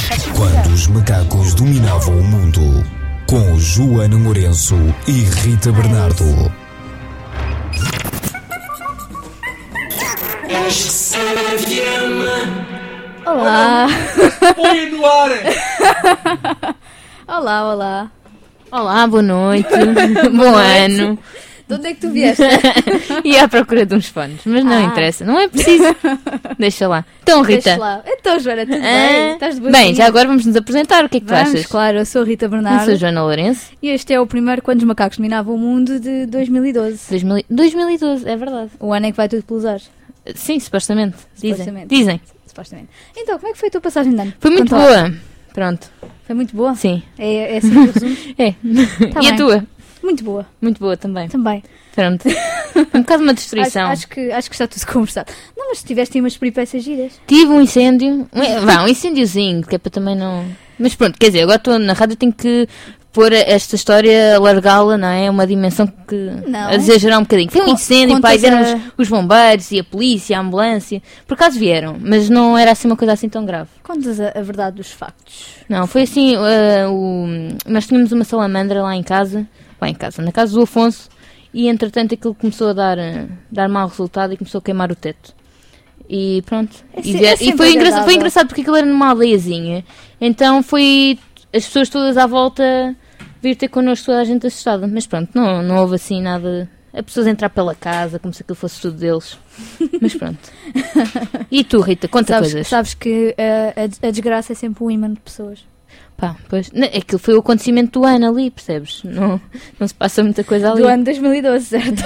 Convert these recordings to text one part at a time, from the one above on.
Quando os macacos dominavam o mundo, com Joana Lourenço e Rita Bernardo. Olá! Põe no ar! Olá, olá! Olá, boa noite, bom ano. De onde é que tu vieste? E à procura de uns fones, mas não interessa, não é preciso. Deixa lá. Então, Rita. Deixa lá. Então, Joana, tudo bem? Estás de boa? Bem, já agora vamos nos apresentar. O que é que tu achas? Claro, eu sou a Rita Eu Bernardo. sou a Joana Lourenço. E este é o primeiro Quando os Macacos Dominavam o Mundo de 2012. 2012, é verdade. O ano em que vai tudo pelos ares. Sim, supostamente. Supostamente. Dizem. Supostamente. Então, como é que foi a tua passagem de ano? Foi muito Conta lá. boa. Pronto. Foi muito boa? Sim. É assim que eu resumo? É. Tá E bem. a tua? Muito boa. Muito boa também. Também. Pronto. Foi um bocado uma destruição. Acho que está tudo conversado. Não, mas tiveste aí umas peripécias giras. Tive um incêndio. Um incêndiozinho, que é para também não... Mas pronto, quer dizer, agora estou na rádio, tenho que pôr esta história, alargá-la, não é? Uma dimensão que... Não. A exagerar um bocadinho. Foi um incêndio, pá, e contas vieram os bombeiros e a polícia, a ambulância. Por acaso vieram, mas não era assim uma coisa assim tão grave. Contas a verdade dos factos. Não, foi assim, nós tínhamos uma salamandra lá em casa, na casa do Afonso, e entretanto aquilo começou a dar mau resultado e começou a queimar o teto. E pronto. E foi engraçado porque aquilo era numa aldeiazinha. Então foi as pessoas todas à volta vir ter connosco, toda a gente assustada. Mas pronto, não houve assim nada. A pessoas entrar pela casa como se aquilo fosse tudo deles. Mas pronto. E tu, Rita, conta coisas. Sabes que a desgraça é sempre um imã de pessoas. Pá, pois, aquilo foi o acontecimento do ano ali, percebes? Não se passa muita coisa ali. Do ano 2012, certo?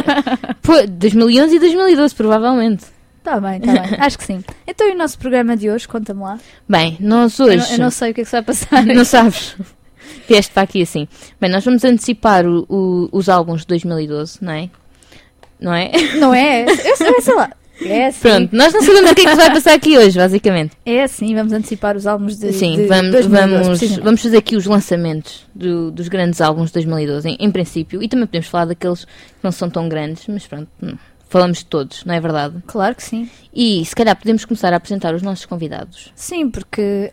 Pô, 2011 e 2012, provavelmente. Está bem. Acho que sim. Então, e o nosso programa de hoje? Conta-me lá. Bem, nós hoje... Eu não sei o que é que se vai passar. Não sabes? Vieste para aqui assim. Bem, nós vamos antecipar os álbuns de 2012, não é? Não é? Não é? Eu sei lá. É assim. Pronto, nós não sabemos o que é que se vai passar aqui hoje, basicamente. É assim, vamos antecipar os álbuns de Sim, de 2012, vamos fazer aqui os lançamentos dos grandes álbuns de 2012, em princípio. E também podemos falar daqueles que não são tão grandes, mas pronto, falamos de todos, não é verdade? Claro que sim. E se calhar podemos começar a apresentar os nossos convidados. Sim, porque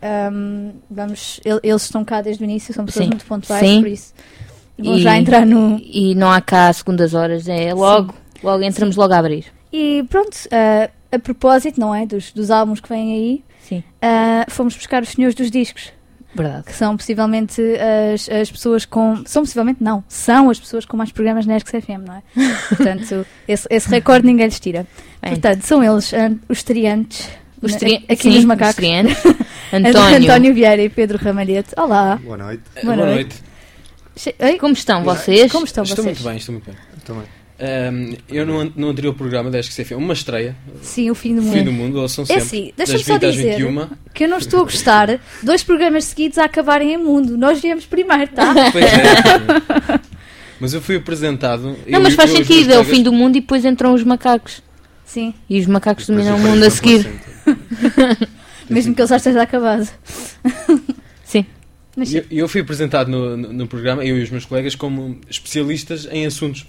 eles estão cá desde o início, são pessoas muito pontuais, sim. por isso vão já entrar no... E não há cá segundas horas, é logo entramos logo a abrir. E pronto, a propósito, não é, dos álbuns que vêm aí, Sim. Fomos buscar os senhores dos discos, Verdade. que são possivelmente as pessoas com... São as pessoas com mais programas na ESC-FM, não é? Portanto, esse recorde ninguém lhes tira. Bem. Portanto, são eles os estreantes aqui sim, nos macacos. Os estreantes. António Vieira e Pedro Ramalhete. Olá. Boa noite. Boa noite. Ei, Como estão vocês? como estão Estou vocês? muito bem. Também. Eu no anterior programa da ESC-FM, uma estreia, Sim, o fim do o mundo. fim do mundo, ouçam É sempre, assim, deixa-me das só 20 às dizer 21. que eu não estou a gostar 2 programas seguidos a acabarem em mundo. Nós viemos primeiro, tá? Pois é. Mas eu fui apresentado... Não, mas faz sentido, é o fim do mundo e depois entram os macacos. Sim, E os macacos Depois dominam o aparece mundo a uma seguir. placenta. mesmo que ele já esteja acabado. Sim. Mas E eu fui apresentado no programa, eu e os meus colegas, como especialistas em assuntos.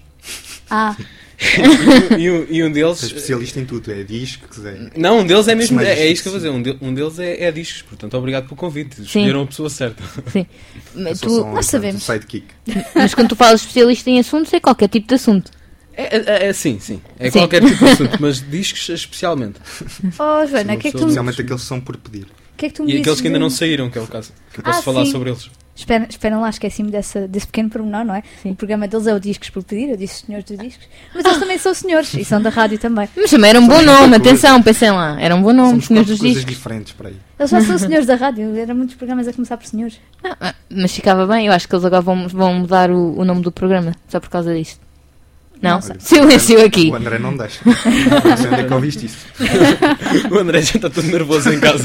E um deles... É especialista em tudo, é discos, é... Não, um deles é mesmo... Mas- É isso que eu vou dizer. Um deles é discos. Portanto, obrigado pelo convite. Escolheram a pessoa certa. Sim. Eu sou Tu- só nós sabemos. sidekick. mas quando tu falas especialista em assuntos, é qualquer tipo de assunto. Sim. É Sim. qualquer tipo de assunto. Mas discos especialmente. Oh, Joana, o que é que tu me Especialmente aqueles que são por pedir. dizes? E aqueles que ainda não saíram, que é o caso. Que eu posso falar sim. sobre eles. Esperem lá, esqueci-me desse pequeno pormenor, não é? Sim. O programa deles é o Discos por Pedir, eu disse senhores dos discos, mas eles também são senhores e são da rádio também. Mas também era um bom Somos nome, quatro atenção, pensem lá. Era um bom nome, Somos senhores quatro dos coisas discos. diferentes para aí. Eles já são senhores da rádio, eram muitos programas a começar por senhores. Mas ficava bem, eu acho que eles agora vão mudar o nome do programa, só por causa disto. Não? Nossa. Silêncio aqui. O André não deixa. Não sei onde é que ouviste isso. O André já está todo nervoso em casa.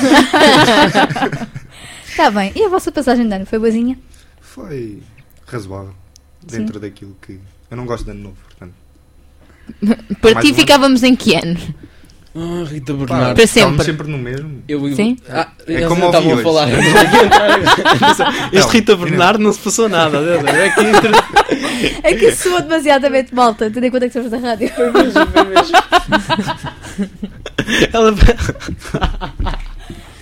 Está bem, e a vossa passagem de ano foi boazinha? Foi razoável. Dentro daquilo que... Eu não gosto de ano novo, portanto. Para Mais ti um ficávamos em que ano? Rita Pá, Bernardo. Para estávamos sempre. sempre no mesmo. Sim? É como estavam ouvi a falar. hoje. Este Não, Rita Bernardo não se passou nada. É que É que isso soa demasiadamente malta, tendo em conta que somos da rádio. foi mesmo.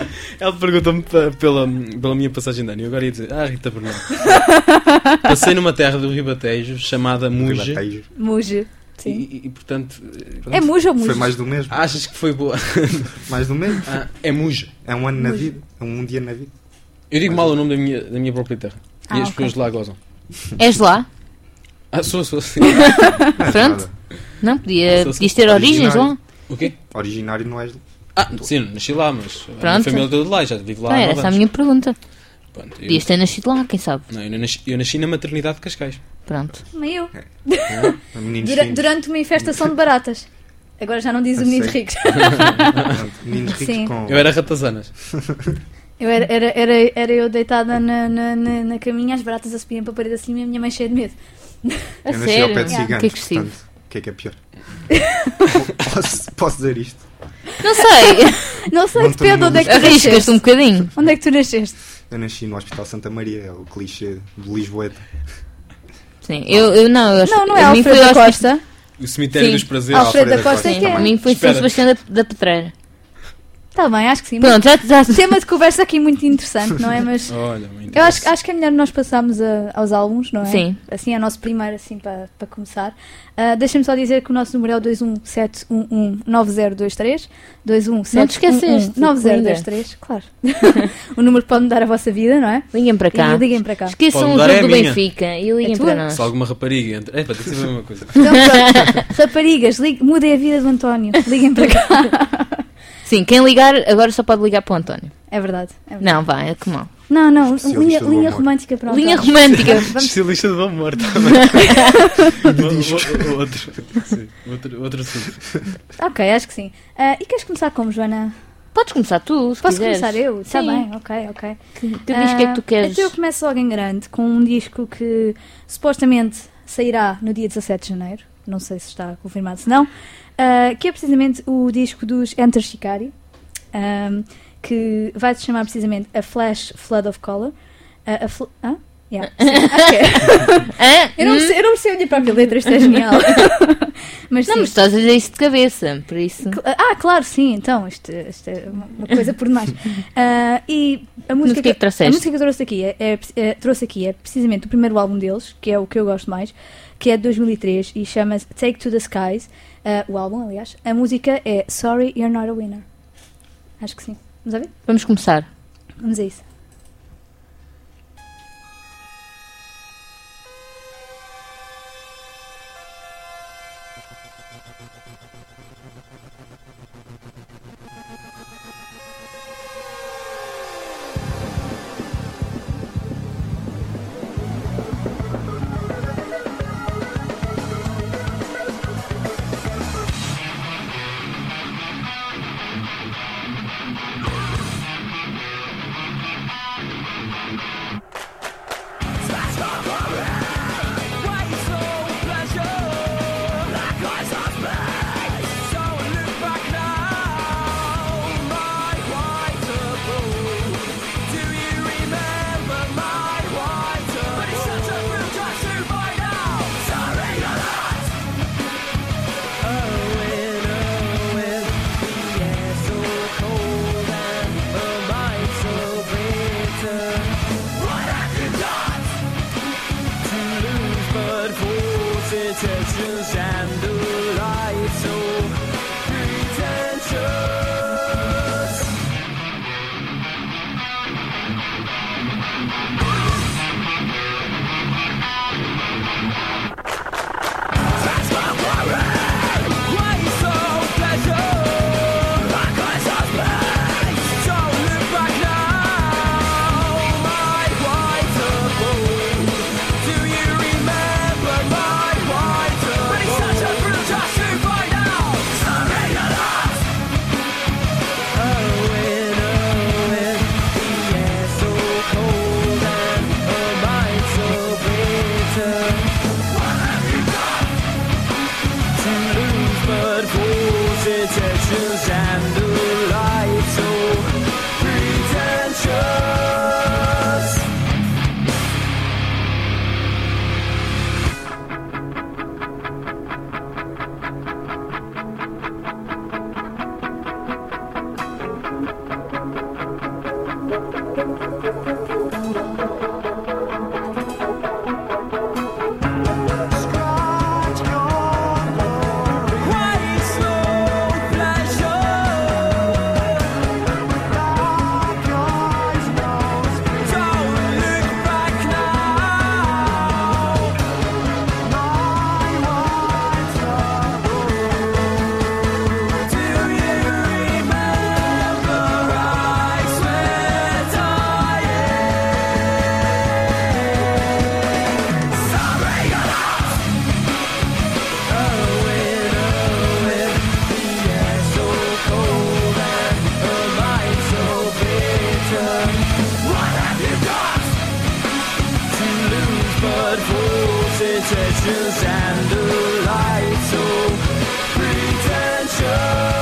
Ela perguntou-me pela minha passagem de ano. E eu agora ia dizer: Rita Bernardo. Passei numa terra do Ribatejo chamada Muge. Ribatejo. Muge. Sim. E portanto. É Muge ou Muge? Foi mais do mesmo. Achas que foi boa? Mais do mesmo. É Muge. É um ano na Muge. vida. É um dia na vida. Eu digo mal o nome da minha própria terra. E as ok. pessoas de lá gozam. És lá? Sou sim. Não é Pronto. nada. Não, podias Sou ter origens lá? O quê? Originário não és. Sim, nasci lá, mas a minha Pronto. família toda de lá, já vivo lá Não, há era 9 essa a anos. minha pergunta. Pronto, Podias ter nascido lá, quem sabe? Não, eu nasci na maternidade de Cascais. Pronto. Nem eu. Meninos finos. Durante uma infestação de baratas. Agora já não diz o A meninos sério? ricos. Pronto, meninos ricos Sim. com. Eu era ratazanas. Eu era eu deitada na caminha, as baratas a subirem para a parede acima e a minha mãe cheia de medo. A Eu nasci ao sério? pé de Yeah. ciganos, Que agressivo. portanto, o que é pior? Posso dizer isto? Não sei. Não sei, Não depende de onde é que tu Arriscas-te nasceste. um bocadinho. Onde é que tu nasceste? Eu nasci no Hospital Santa Maria, é o clichê de Lisboeta. Sim, eu não. Eu acho, Não é a mim Alfredo foi da ao Costa. O cemitério Sim. dos prazeres. Alfredo da Alfredo Costa é que A é. mim foi São Espera. Sebastião da Petreira. Está bem, acho que sim. Pronto, já. Tema de conversa aqui muito interessante, não é? Mas Olha, muito eu acho que é melhor nós passarmos aos álbuns, não é? Sim. Assim é o nosso primeiro, assim, para começar. Deixa-me só dizer que o nosso número é o 217119023. 217119023. Não te esqueceste, 9023, claro. O número que pode mudar a vossa vida, não é? Liguem para cá. E liguem para cá. Esqueçam Pode o mudar, jogo é a do minha. Benfica e liguem É tua? para nós. Se alguma rapariga entra. Tem que ser a mesma coisa. Então, pronto. Raparigas, mudem a vida do António. Liguem para cá. Sim, quem ligar agora só pode ligar para o António. É verdade. É verdade. Não, vai, é que mal. Não, Especialista do linha amor. romântica para o Linha António. romântica. Estilista do amor também. Outro assunto. Ok, acho que sim. E queres começar como, Joana? Podes começar tu, se Posso quiseres. começar eu? Está Sim. bem, ok. Tu diz o que é que tu queres. Então eu começo logo em grande com um disco que supostamente sairá no dia 17 de janeiro. Não sei se está confirmado, se não. Que é precisamente o disco dos Enter Shikari. Que vai se chamar precisamente A Flash Flood of Color. Yeah. Sim, acho que é. Eu não sei a minha própria letra, isto é genial. Mas Não, sim. mas estás a dizer isso de cabeça, por isso. Claro, sim, então, isto é uma coisa por demais. E a música, que é que trouxeste? a música que eu trouxe aqui é precisamente o primeiro álbum deles, que é o que eu gosto mais, que é de 2003 e chama-se Take to the Skies, o álbum, aliás. A música é Sorry You're Not a Winner. Acho que sim. Vamos a ver? Vamos começar. Vamos a isso. intentions and the light so pretentious.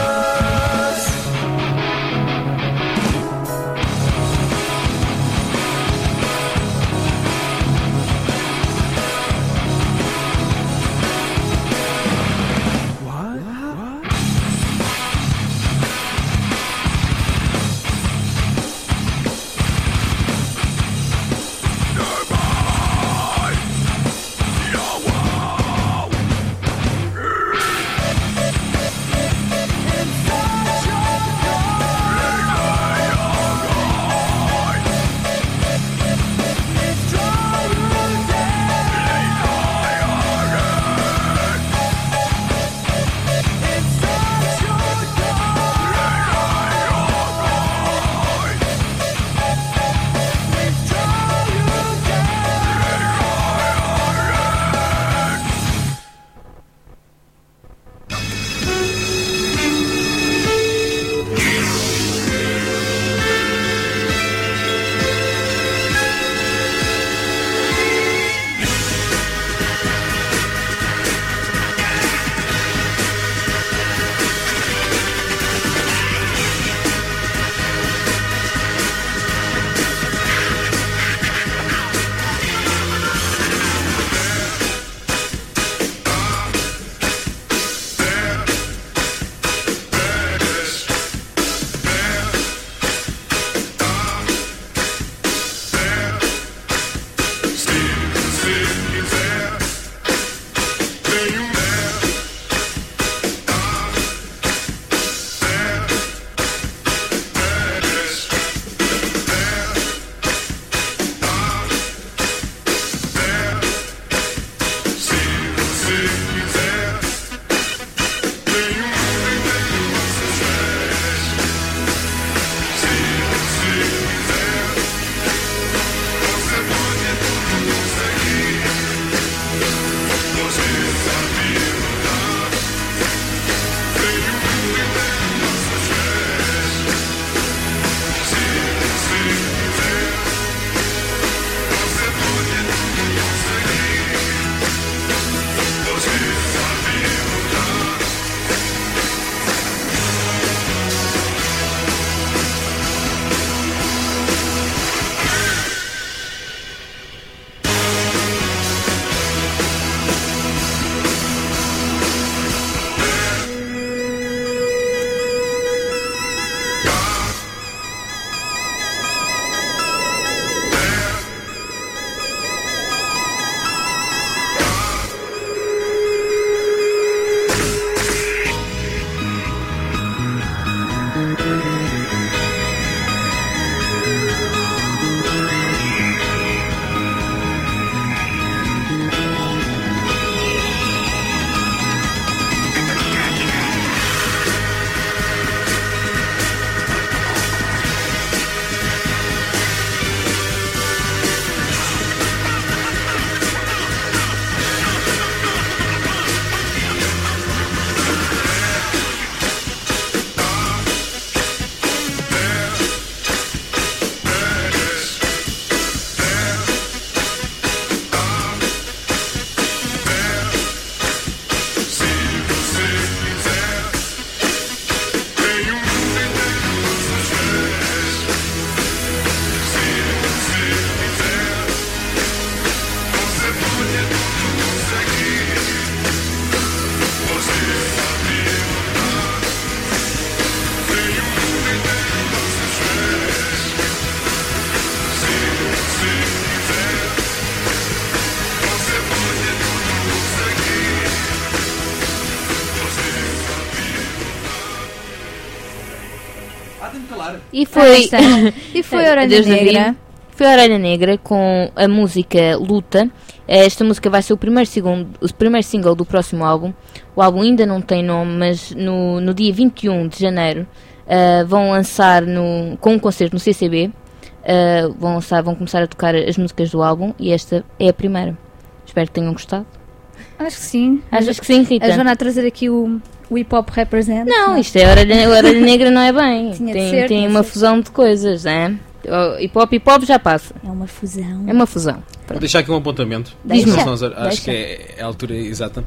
E foi, E foi a Orelha Deus da Negra. vida. Foi a Orelha Negra com a música Luta. Esta música vai ser o primeiro single do próximo álbum. O álbum ainda não tem nome, mas no dia 21 de janeiro vão lançar com um concerto no CCB. Vão começar a tocar as músicas do álbum e esta é a primeira. Espero que tenham gostado. Acho que sim. Achas que sim, Rita? A Joana a trazer aqui o hip hop represent. Não, isto é a Orelha Negra, não é bem. Tinha de ser, Tem tinha uma de ser. fusão de coisas, é? Hip hop já passa. É uma fusão. É uma fusão. Vou deixar aqui um apontamento. Deixa. Acho que é a altura exata.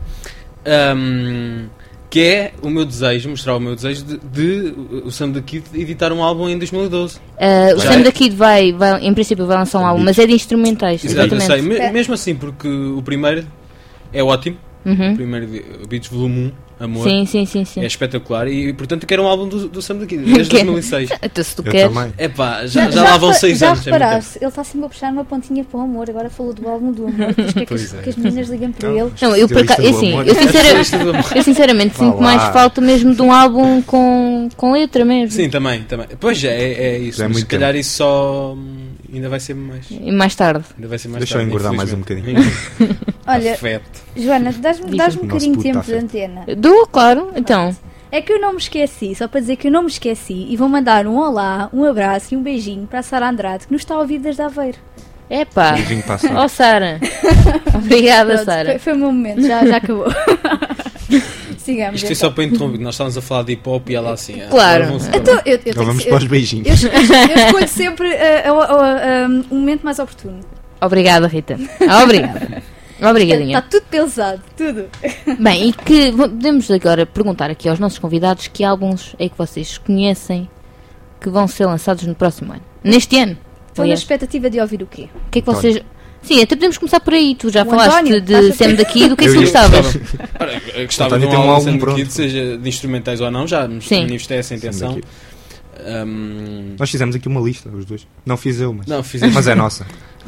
Que é o meu desejo, mostrar o meu desejo de o Sam da Kid editar um álbum em 2012. O Já Sam é? da Kid vai, em princípio, vai lançar um álbum, mas é de instrumentais. Exato, eu sei. Exatamente. Mesmo assim, porque o primeiro é ótimo. Uhum. O primeiro Beats Volume 1, Amor, Sim. é espetacular. E portanto eu quero um álbum do Sam da Kid desde 2006. Então, se tu Eu queres. também. Epá, já lá vão 6 já anos. É muito tempo. reparaste, ele está sempre a puxar uma pontinha para o amor. Agora falou do álbum do amor. Diz que é que, Pois é. que as meninas ligam para Não. ele. Não, eu por acaso, Especialista do assim, amor. Especialista do amor. eu sinceramente Vá sinto mais lá. falta mesmo de um álbum com letra mesmo. Sim, também. Pois é isso. Já é Mas se muito calhar isso só ainda vai ser mais. E mais tarde. Ainda vai ser mais Deixa eu tarde, engordar mais um infelizmente. Olha, Afeto. Joana, dás-me um Nosso bocadinho de puto tempo afeto. de antena. Dou, claro. Então, É que eu não me esqueci, só para dizer que eu não me esqueci. E vou mandar um olá, um abraço e um beijinho para a Sara Andrade, que nos está a ouvir desde Aveiro. epá. Beijinho para a Sara. Oh, Sara. Obrigada, Pronto, Sara. foi o meu momento, já acabou. Sigamos. Isto é então. só para interromper. Nós estávamos a falar de hip hop e ela assim. Claro. agora vão-se Então, embora. eu tenho Então vamos que- para os beijinhos. eu escolho sempre um momento mais oportuno. Obrigada, Rita. Obrigada. Obrigadinha. Está tudo pensado, tudo. Bem, e que podemos agora perguntar aqui aos nossos convidados que álbuns é que vocês conhecem que vão ser lançados no próximo ano? Neste ano? Estou na Aliás, expectativa de ouvir o quê? o que é que vocês... Sim, até podemos começar por aí. Tu já O falaste António, de estás a- Sam daqui, do que é que Eu tu gostavas? Ora, eu gostava de António um tem um álbum álbum Sam da pronto. Kid, seja de instrumentais ou não, já me Sim. manifestei essa intenção. Daqui. Ahm, Nós fizemos aqui uma lista, os dois. Não fiz eu, mas. Não, fizemos. Mas é nossa.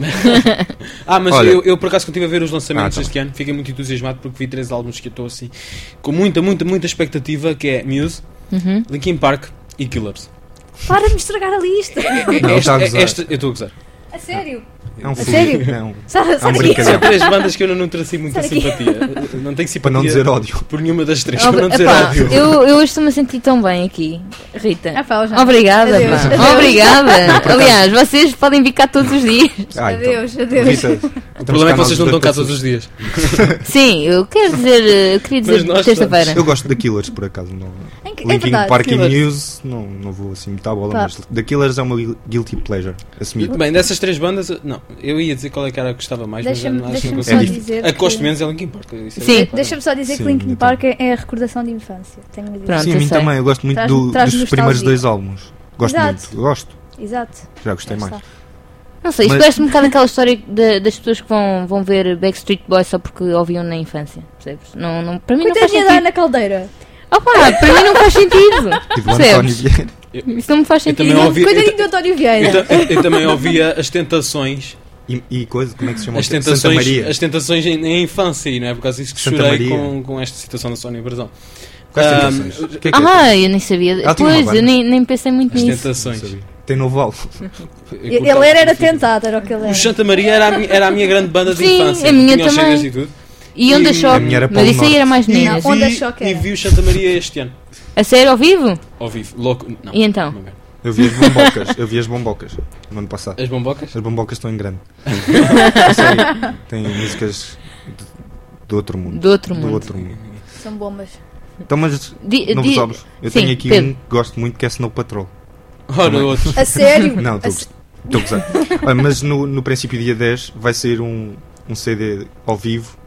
Mas Olha. eu por acaso quando estive a ver os lançamentos tá este ano fiquei muito entusiasmado porque vi 3 álbuns que eu estou assim com muita expectativa, que é Muse, Uhum. Linkin Park e Killers. Para de me estragar a lista. Não, está a gozar. Eu estou a gozar. A sério? É um A fogo. sério? É um Sai É um daqui. brincadeira. São 3 bandas que eu não tracei muita Sai daqui. simpatia. Não tenho simpatia Para não dizer ódio. por nenhuma das 3, Ob- para não dizer epá, ódio. eu hoje estou-me a sentir tão bem aqui, Rita. Ah, pá, já. Obrigada, Adeus, pá. adeus. Obrigada. acaso- Aliás, vocês podem vir cá todos os dias. Adeus, adeus. Rita, O problema é que vocês não estão cá todos os dias. Sim, eu quero dizer, eu queria Mas dizer nós terça-feira. Eu gosto da Killers, por acaso. Não. É Linkin verdade. Park e Killers. Muse, não vou assim muita bola, Pá. mas The Killers é uma guilty pleasure. Assumido. Bem, dessas 3 bandas, não, eu ia dizer qual é que era a que gostava mais, mas Deixa-me acho que não deixa-me consigo. só É dizer. A que gosto que- menos é Linkin Park. isso é Sim. verdade. Deixa-me só dizer Sim, que Linkin eu Park é a recordação de infância. Tenho a dizer. Pronto. Sim, a eu mim sei. também. Eu gosto muito Traz- dos traz primeiros nostalgia. 2 álbuns. Gosto Exato. muito. Gosto. Exato. Já gostei Lá mais. está. Não sei, isto Mas- parece um bocado aquela história das pessoas que vão ver Backstreet Boys só porque ouviam na infância, percebes? Não, para mim não faz Coitadinha da sentido. Ana Caldeira. Opa, para mim não faz sentido. E do António Percebes? Vieira. Isso não me faz Eu sentido. também ouvi- Coitadinho do António Vieira. Eu também ouvia as tentações. E coisa, como é que se chama? As Santa tentações, Maria. as tentações em infância, e não é por causa disso que Santa chorei Maria. com esta situação da Sónia Brasão. Quais Ah, tentações? O que é que é? Ah, eu nem sabia. Ela tinha uma Pois, banda. eu nem pensei muito As nisso. tentações. Não sabia. Tem novo álbum. Ele era tentado, era o que ele O era. Santa Maria era a minha grande banda de Sim, infância. a minha Tinha os também. CDs e tudo. E Onda E Choque, a minha era mas Polo isso aí era mais E meninas. Não, Onda Choque vi, era. e vi o Santa Maria este ano. A sério, ao vivo? Ao vivo. Louco. Não. E então? Uma merda. Eu vi as bombocas. Eu vi as bombocas no ano passado. As bombocas? As bombocas estão em grande. A sério. Tem músicas do outro mundo. Do outro Do mundo. outro mundo. São bombas. Então, mas Di- não di- sabes? Eu Sim, tenho aqui Pedro. um que gosto muito que é Snow Patrol. Ora, Também. outro. A sério? Não, estou a gozar. Olha, mas no princípio dia 10 vai sair um CD ao vivo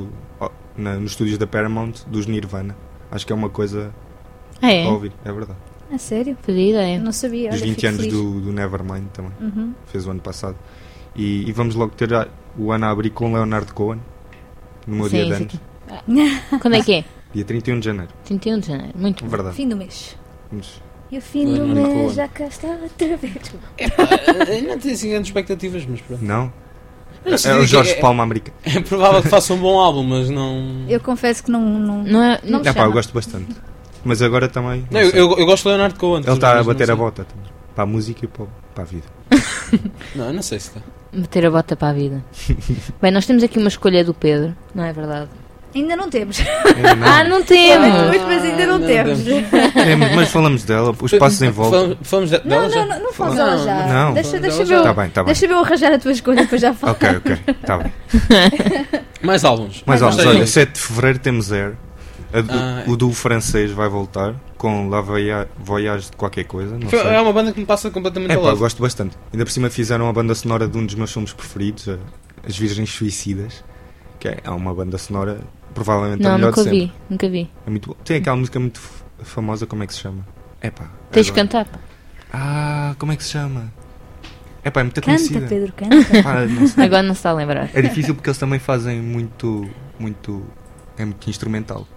nos estúdios da Paramount dos Nirvana. Acho que é uma coisa Ah, é? a ouvir, é verdade. A sério? Fazia ideia. Não sabia. Dos Olha, 20 fico anos feliz. do Nevermind também. Uhum. Fez o ano passado. E vamos logo ter o ano a abrir com Leonard Cohen no meu Sim, dia de sim. anos. Quando é que é? Dia 31 de janeiro. 31 de janeiro. Muito bom. Verdade. Fim do mês. Mas E o fim do Leonard mês Cohen. já cá está outra vez. Não tenho assim grandes expectativas, mas pronto. não? Mas É o Jorge é- Palma americano. É provável que faça um bom álbum, mas não. Eu confesso que não. Não é? Não me É pá, chama. eu gosto bastante. Mas agora também. Não, não sei. eu gosto de Leonard Cohen. Ele está a mas não bater sei. a bota também. Para a música e para a vida. Não, não sei se está. Meter a bota para a vida. Bem, nós temos aqui uma escolha do Pedro, não é verdade? Ainda não temos. Não temos! Mas ainda não temos. Mas falamos dela, os passos em volta. Falamos dela já? Não faz ela já. Não. Deixa Tá eu bem. Deixa eu arranjar a tua escolha, depois já falo. Ok, está bem. Mais álbuns. Mais álbuns. álbuns, olha, 7 de Fevereiro temos Air. Ah, O do francês vai voltar com La Voyage de qualquer coisa, não sei. é uma banda que me passa completamente ao Pá, lado. gosto bastante. Ainda por cima fizeram a banda sonora de um dos meus filmes preferidos, As Virgens Suicidas, que é uma banda sonora provavelmente a Não, melhor de nunca sempre. vi, nunca vi. É muito bom. Tem aquela música muito famosa, como é que se chama? Tens de agora- cantar, pá. Como é que se chama? É muito Canta, conhecida. Pedro, canta. Pá, não sei. Agora não se está a lembrar. É difícil porque eles também fazem muito é muito instrumental.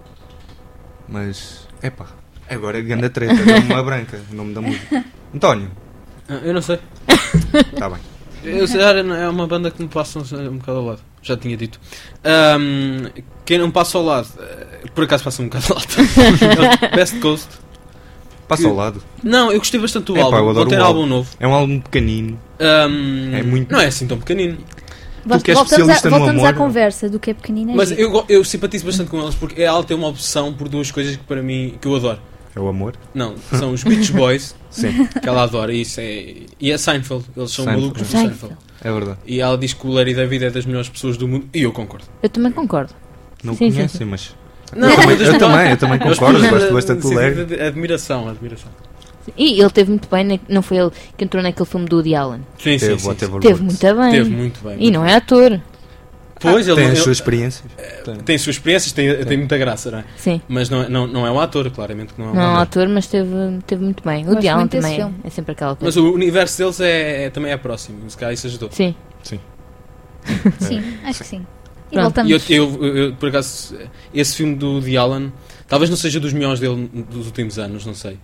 Mas, agora é grande treta, deu-me uma branca, o nome da música. António, Eu não sei. está bem. Eu sei, é uma banda que me passa um bocado ao lado. Já tinha dito. Quem não passa ao lado, por acaso passa um bocado ao lado. Best Coast. Passa ao lado. Não, eu gostei bastante do Eu álbum. adoro Vou ter o álbum novo. É um álbum pequenino. É muito- Não é assim tão pequenino. que és especialista no Voltamos à amor. conversa do que é pequenina. Mas eu simpatizo bastante com eles porque ela tem uma obsessão por duas coisas que para mim que eu adoro. É o amor? Não, são os Beach Boys, Sim, que ela adora, e é Seinfeld, eles são Seinfeld. malucos do Seinfeld. Seinfeld. é verdade. E ela diz que o Larry David é das melhores pessoas do mundo, e eu concordo. Eu também concordo. Não Sim, sim, conhecem, sim. mas... Não, eu também concordo, gosto bastante do Larry. Admiração. E ele teve muito bem, não foi ele que entrou naquele filme do Woody Allen. Sim, sim, Teve sim. Teve muito bem. Teve muito bem. E não é ator. Pois, Tem ele as suas experiências. tem suas experiências, tem muita graça, não é? Sim. Mas não é um ator, claramente que não é um Não é um ator. ator, mas teve muito bem. O Gosto Woody Allen muito desse também filme. é sempre aquela Mas coisa. o universo deles também é próximo, se calhar isso ajudou. Sim. Sim, acho que sim. E Pronto. voltamos. E eu, por acaso, esse filme do Woody Allen, talvez não seja dos melhores dele dos últimos anos, não sei.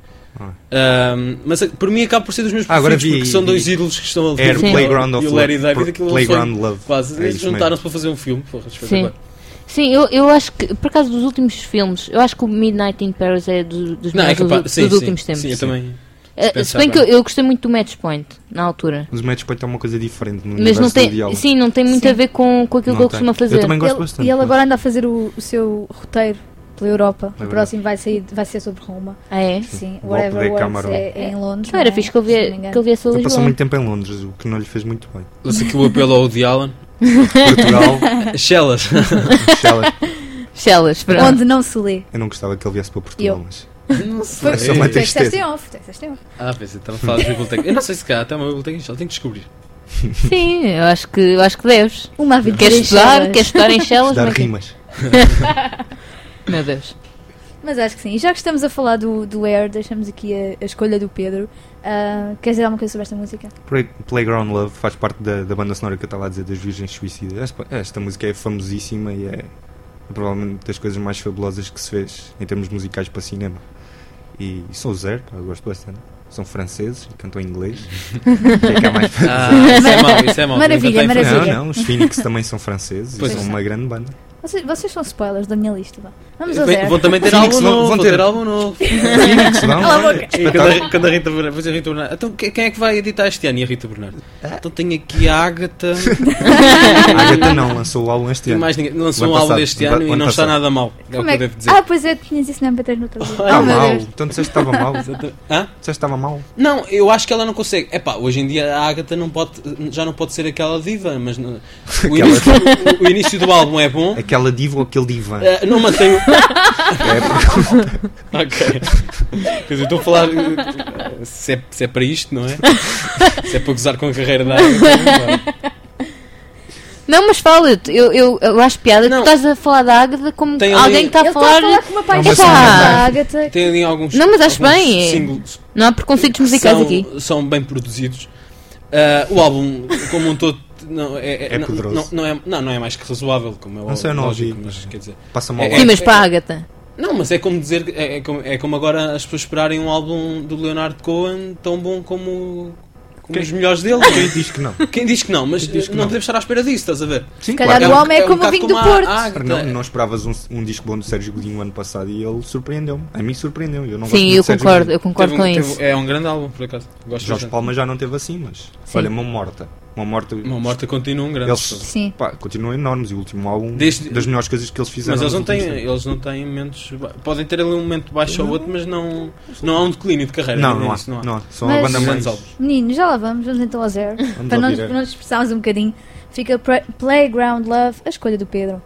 Mas por mim acaba por ser dos meus Agora preferidos, porque são dois ídolos que estão ali. Air Sim. Playground of E o Larry Love. David, aquilo Playground foi Love. quase. É Eles isso mesmo. juntaram-se para fazer um filme. Porra, Sim. espetacular. Sim, eu acho que, por causa dos últimos filmes, eu acho que o Midnight in Paris é dos Não, é melhores capaz. dos Sim, últimos sim, tempos. sim, eu também. Se bem que eu gostei muito do Match Point, na altura. Os Match Point é uma coisa diferente no Mas não universo do Woody Allen. tem, sim, não tem muito Sim. a ver com aquilo Não que ele tem. costuma fazer. Eu também gosto Ele- bastante. E ele mas- agora anda a fazer o seu roteiro pela Europa. O verdade. próximo vai ser sobre Roma. Ah, é? Sim, Volta Whatever de Works Cameron. é em Londres. Então era não é? fixe que ele Se não me viesse engano. a Ele passou Lisboa. muito tempo em Londres, o que não lhe fez muito bem. Lança aqui o apelo ao Woody Allen. Portugal, Shellas. Sheila, Chelas, pronto. Onde não se lê. eu não gostava que ele viesse para Portugal, Eu. mas... Não Foi Essa é uma tu é que tristeza. disseste em off, tu é que disseste em off. Pois então a falar de biblioteca. Eu não sei se cá até uma biblioteca em Chelas, tenho que descobrir. Sim, eu acho que deves. Uma aventura Queres em estudar? Chelas. Queres estudar em Chelas? Dar Como é que- rimas. Meu Deus. Mas acho que sim. E já que estamos a falar do Air, deixamos aqui a escolha do Pedro. Queres dizer alguma coisa sobre esta música? Playground Love faz parte da banda sonora que eu estava a dizer das Virgens Suicidas. Esta música é famosíssima e é provavelmente das coisas mais fabulosas que se fez em termos musicais para cinema. E são os Air, eu gosto bastante. São franceses e cantam em inglês. Que é que há mais para dizer? Isso é mau. Maravilha, Nunca tem maravilha. Não, os Phoenix também são franceses Pois e são é. uma grande banda. Vocês são spoilers da minha lista. Vá. Vamos ao Vão Air. também ter Phoenix álbum vão novo. Vão ter- ter álbum novo. Phoenix, vão. Cala a boca. E Espetáculo. quando a Rita Bernardo, depois a Rita Bernardo, então quem é que vai editar este ano? E a Rita Bernardo? Então tenho aqui a Ágata. A Agatha não, lançou o álbum este E ano. mais ninguém. Lançou Ano um álbum passado. deste ano e Ano não está passado. nada mal. É o que Como eu é devo que... dizer. Pois é, tinhas isso na MP3 no outro dia. Está meu mal. Deus. Então disseste que estava mal. Hã? Disseste que estava mal. Não, eu acho que ela não consegue. Epá, hoje em dia a Ágata já não pode ser aquela diva, mas o início do álbum é bom. Aquela diva ou aquele divã. Não mantém. É, Ok. Quer dizer, estou a falar se é para isto, não é? Se é para gozar com a carreira da Ágata. Não, mas fala, eu acho piada Não. que tu estás a falar da Ágata como Tem ali- alguém que está Ele a falar. com uma paixão uma da cena. Agatha. Tem ali alguns. Não, mas acho alguns bem, é. singles Não há preconceitos musicais são, aqui. são bem produzidos. O álbum, como um todo, não É não, poderoso. não é mais que razoável, como é Não sei, eu não lógico, ouvi, mas mas- quer dizer. Passa mal. É- Sim, mas para a Ágata. Não, mas é como dizer, é como agora as pessoas esperarem um álbum do Leonard Cohen tão bom como como os melhores dele. Quem diz que não? Quem diz que não? Mas Quem diz que não não? podemos estar à espera disso, estás a ver? Sim, Se calhar claro. o homem é um como o bocado vinho do a Porto. Ágata. Não esperavas um disco bom do Sérgio Godinho ano passado e ele surpreendeu-me. A mim surpreendeu. Eu não gosto Sim, muito eu de Sérgio concordo, Godinho. eu concordo com isso. É um grande álbum, por acaso. Gosto Jorge bastante. Palma já não teve assim, mas Sim. olha, Mão Morta. Uma Morta continua um grande. Eles Sim. continuam enormes e o último álbum Desde- das melhores coisas que eles fizeram. Mas nos últimos tempos. eles não têm momentos. Podem ter ali um momento baixo ou outro, mas não há um declínio de carreira. Não, nem não há. isso, Não há. São Mas- a banda mais. Grandes álbuns. Meninos, já lá vamos então ao zero. Vamos Para ouvir, nos expressarmos um bocadinho. Fica Playground Love, a escolha do Pedro.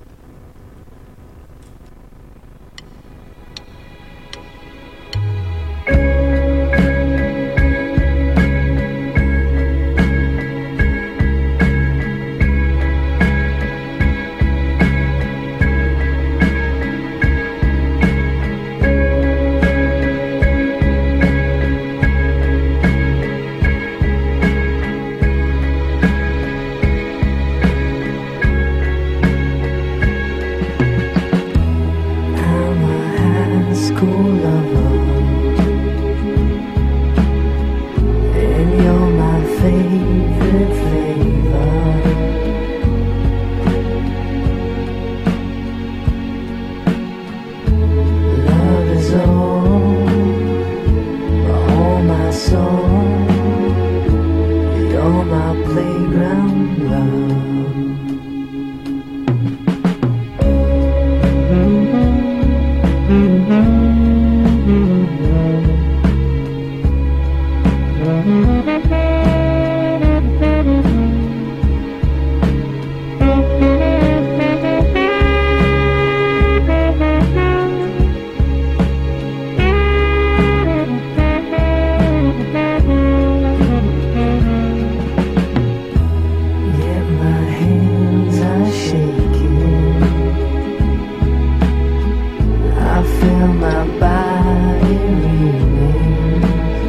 I'm a high school lover, and you're my favorite flavor. Love is all my soul. You're my playground love. Yet my hands are shaking. I feel my body reeling.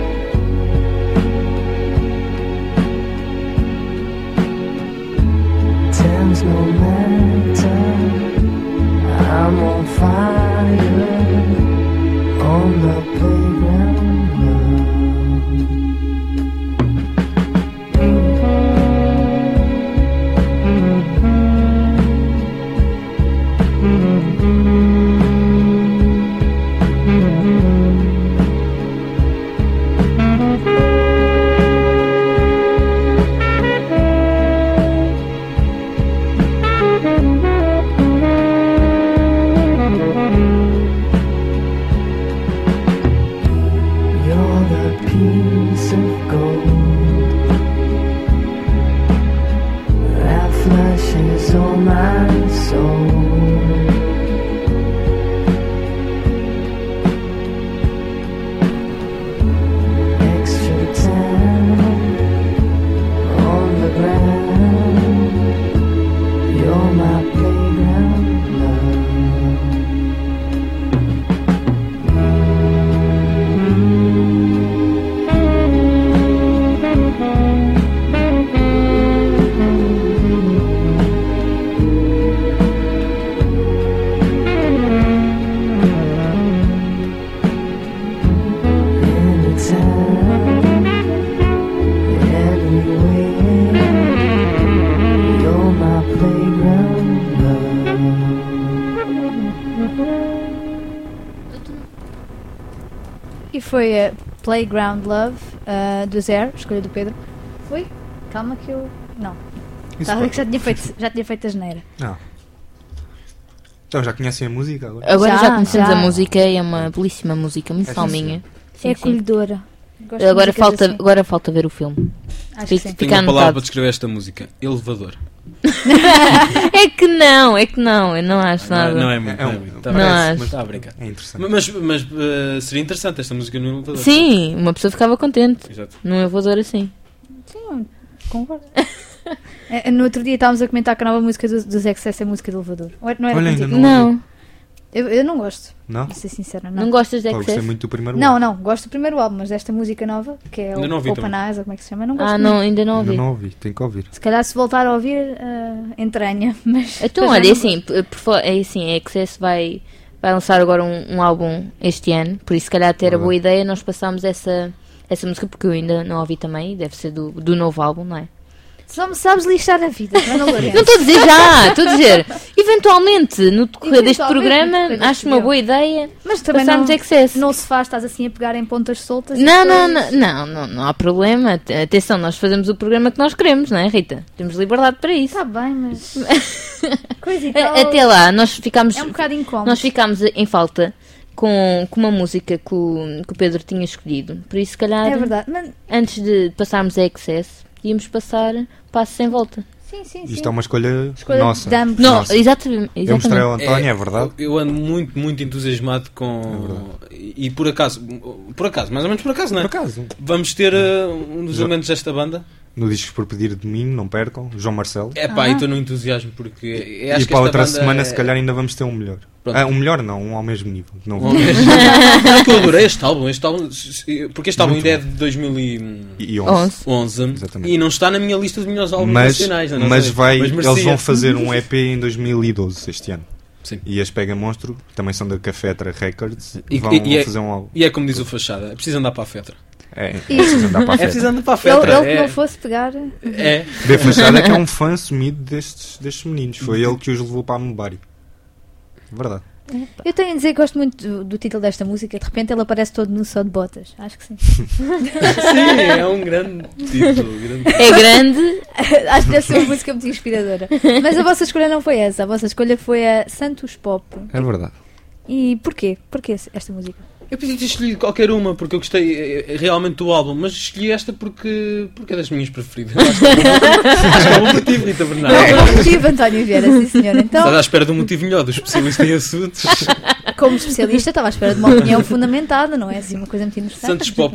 Time's no matter. I'm on fire on the playground You're the piece of gold that flushes all my soul. Extra time on the ground. You're my playground love. Anytime, everywhere, you're my playground love. E foi a Playground Love do Zero, escolha do Pedro. Foi? Calma que eu. Não. Estava a ver que já tinha feito a geneira. Não. Então já conhecem a música agora? Agora já conhecemos já. a música e é uma belíssima música, muito É calminha. Sim, É sim. acolhedora. Gosto de Agora músicas falta, assim. agora falta ver o filme. Acho que sim. Fica Tenho uma palavra anotado. para descrever esta música: elevador. É que não, eu não acho nada. Não é muito. É Não é um- muito. parece, Não mas acho. Está a brincar. é interessante. Mas seria interessante esta música no elevador. Sim, uma pessoa ficava contente. Exato. Num elevador assim. Sim, concordo. No outro dia estávamos a comentar que a nova música dos Excess é música de elevador. Não era Olha, contigo? ainda Não Não, Eu não gosto, Não? vou ser sincera. não Não, gostas de Pá, gostei Excess? muito do primeiro não, álbum. não, gosto do primeiro álbum, mas desta música nova, que é Ainda não o ouvi Open também. Eyes, ou como é que se chama, não gosto Ah, muito. não, ainda não Ainda ouvi. não ouvi, tenho que ouvir. Se calhar se voltar a ouvir, entranha, mas... Então, mas já olha, não assim, é assim, a Excess vai lançar agora um álbum este ano, por isso se calhar até era boa ideia nós passarmos essa essa música, porque eu ainda não ouvi também, deve ser do novo álbum, não é? Só me sabes lixar a vida, Joana Lourenço. Não estou a dizer já, estou a dizer, eventualmente, no decorrer deste Eventualmente, no programa, decorrer deste acho uma boa ideia Mas também passarmos não, Excess. não se faz, estás assim a pegar em pontas soltas. e Não, depois- não há problema. Atenção, nós fazemos o programa que nós queremos, não é, Rita? Temos liberdade para isso. Está bem, mas... Coisa e tal. Até lá, nós ficámos, É um bocado incómodo. nós ficámos em falta com uma música que o Pedro tinha escolhido. Por isso, se calhar, É verdade. Mas, antes de passarmos a Excess, íamos passar Passo Sem Volta. sim, sim, sim. Isto é uma escolha, Escolha nossa. de ambos. Não, Nossa. exatamente. Eu mostrei ao António, é verdade. Eu ando muito, muito entusiasmado com. E por acaso, mais ou menos por acaso, não é? Por acaso, Vamos ter um dos elementos desta banda. no Discos por Pedir de mim, não percam, João Marcelo. É pá, e estou no entusiasmo porque acho E que para esta outra banda semana, se calhar, ainda vamos ter um melhor. Pronto. Um melhor não, um ao mesmo nível. Não Não, eu adorei este álbum, porque este álbum Muito ainda é de 2011 E 11. Exatamente. e não está na minha lista de melhores álbuns Mas, nacionais. Não mas, sei. vai, Mas eles merecia. vão fazer um EP em 2012, este ano. Sim. E as Pega Monstro, que também são da Cafetra Records, E- vão e é- fazer um álbum. E é como diz o Fachada, é preciso andar para a Fetra. É preciso andar para a É preciso festa. andar para a Ele, Fetra. ele que não fosse pegar... É. De Fachada, que é um fã sumido destes meninos. Foi ele que os levou para a Mubari. Verdade. Eu tenho a dizer que gosto muito do título desta música. De repente ele aparece todo nu só de botas. Acho que sim. Sim, é um grande título. É grande. Acho que deve ser uma música muito inspiradora. Mas a vossa escolha não foi essa. A vossa escolha foi a Santos Pop. É verdade. E porquê? Porquê esta música? Eu podia ter escolhido qualquer uma porque eu gostei realmente do álbum, mas escolhi esta porque é das minhas preferidas. Acho que é um motivo, Rita Bernardo. Bom motivo, António Vieira, sim senhor. Então, Estás à espera de um motivo melhor do especialista em assuntos. como especialista, estava à espera de uma opinião fundamentada, não é assim uma coisa muito interessante? Santos Pop.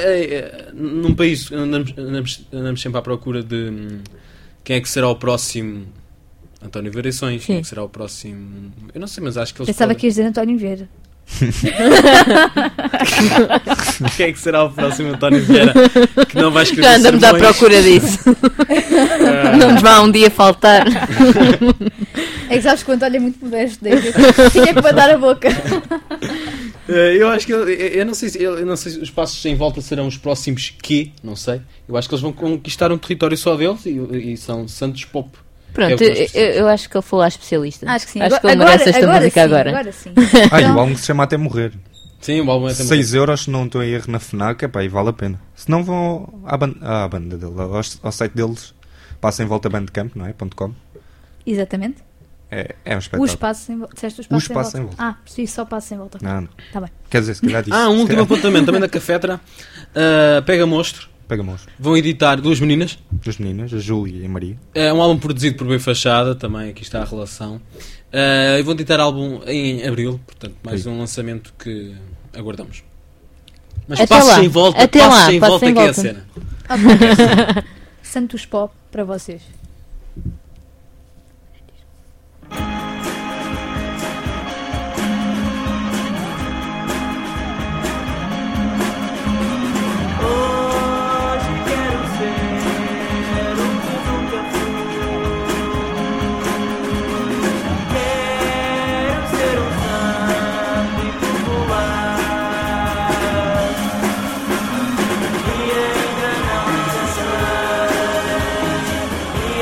Num país andamos sempre à procura de quem é que será o próximo António Variações, quem é que será o próximo. Eu não sei, mas acho que eles Pensava podem. que ias dizer António Vieira. Quem é que será o próximo António Vieira que não vai escrever Já andamos à sermões? procura disso. Não nos vá um dia faltar. É que sabes que o António é muito modesto, daí tinha que mandar a boca. Eu acho que eu não sei se os passos em volta serão os próximos que, não sei. Eu acho que eles vão conquistar um território só deles e são Santos Pop. Pronto, É o que nós eu acho que ele falou à especialista. Acho que sim. Acho que ele merece esta música agora. Agora sim. E o Então, álbum se chama Até Morrer. Sim, o álbum é também. 6 euros, se não estou em erro, na FNAC, epá, e vale a pena. Se não vão à banda dele, ao site deles, passem em volta bandcamp, não é? .com. exatamente. É um O espetáculo. espaço sem volta. Disseste o espaço, espaço sem sem volta. Ah, percebi só passo sem volta. Não. Tá bem. Quer dizer, se calhar disse. Um se último calhar. apontamento também da Cafetra. Pega Monstro. Pega monstro. Vão editar duas meninas. Duas meninas, a Júlia e a Maria. É um álbum produzido por B Fachada, também aqui está a relação. E vão editar álbum em abril, portanto, mais um lançamento que aguardamos. Mas Até passos lá. em volta, Até passos lá, em passos volta em que é a volta. cena. Ok. Santos Pop para vocês. Hoje quero ser o que nunca fui. Quero ser um santo e popular e ainda não cansar e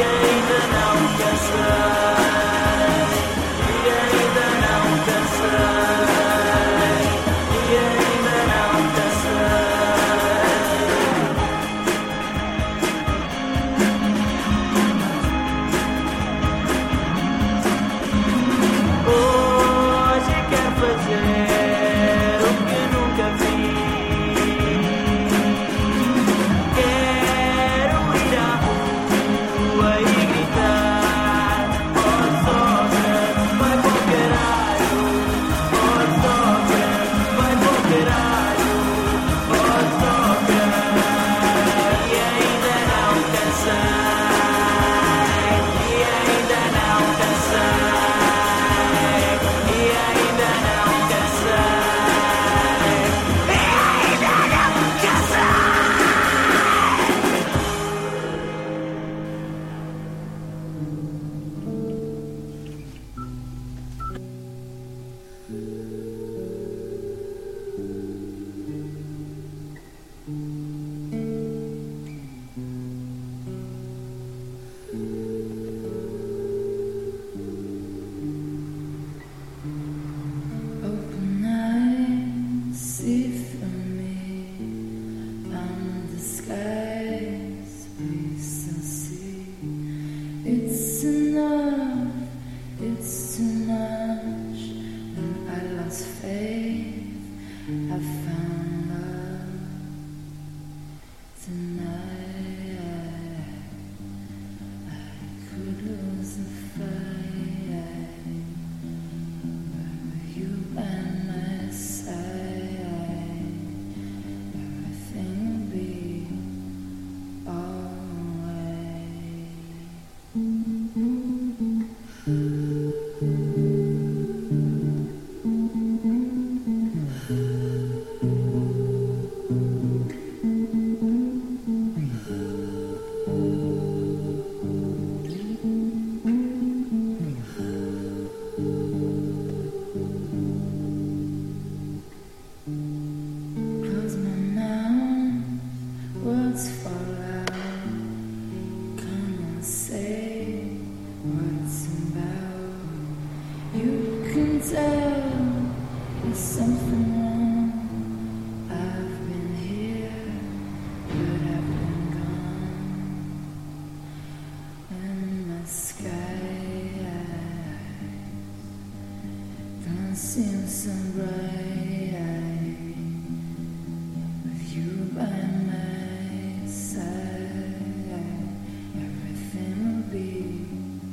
seems so bright with you by my side. Everything will be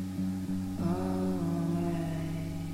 alright.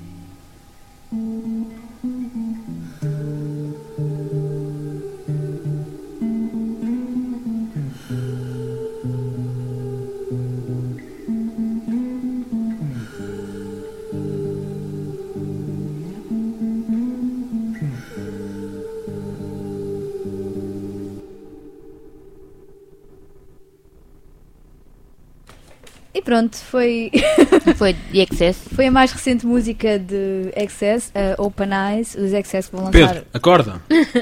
E pronto, foi Foi de Excess. foi a mais recente música de Excess, Open Eyes, os Excess que vão lançar. Pedro, acorda.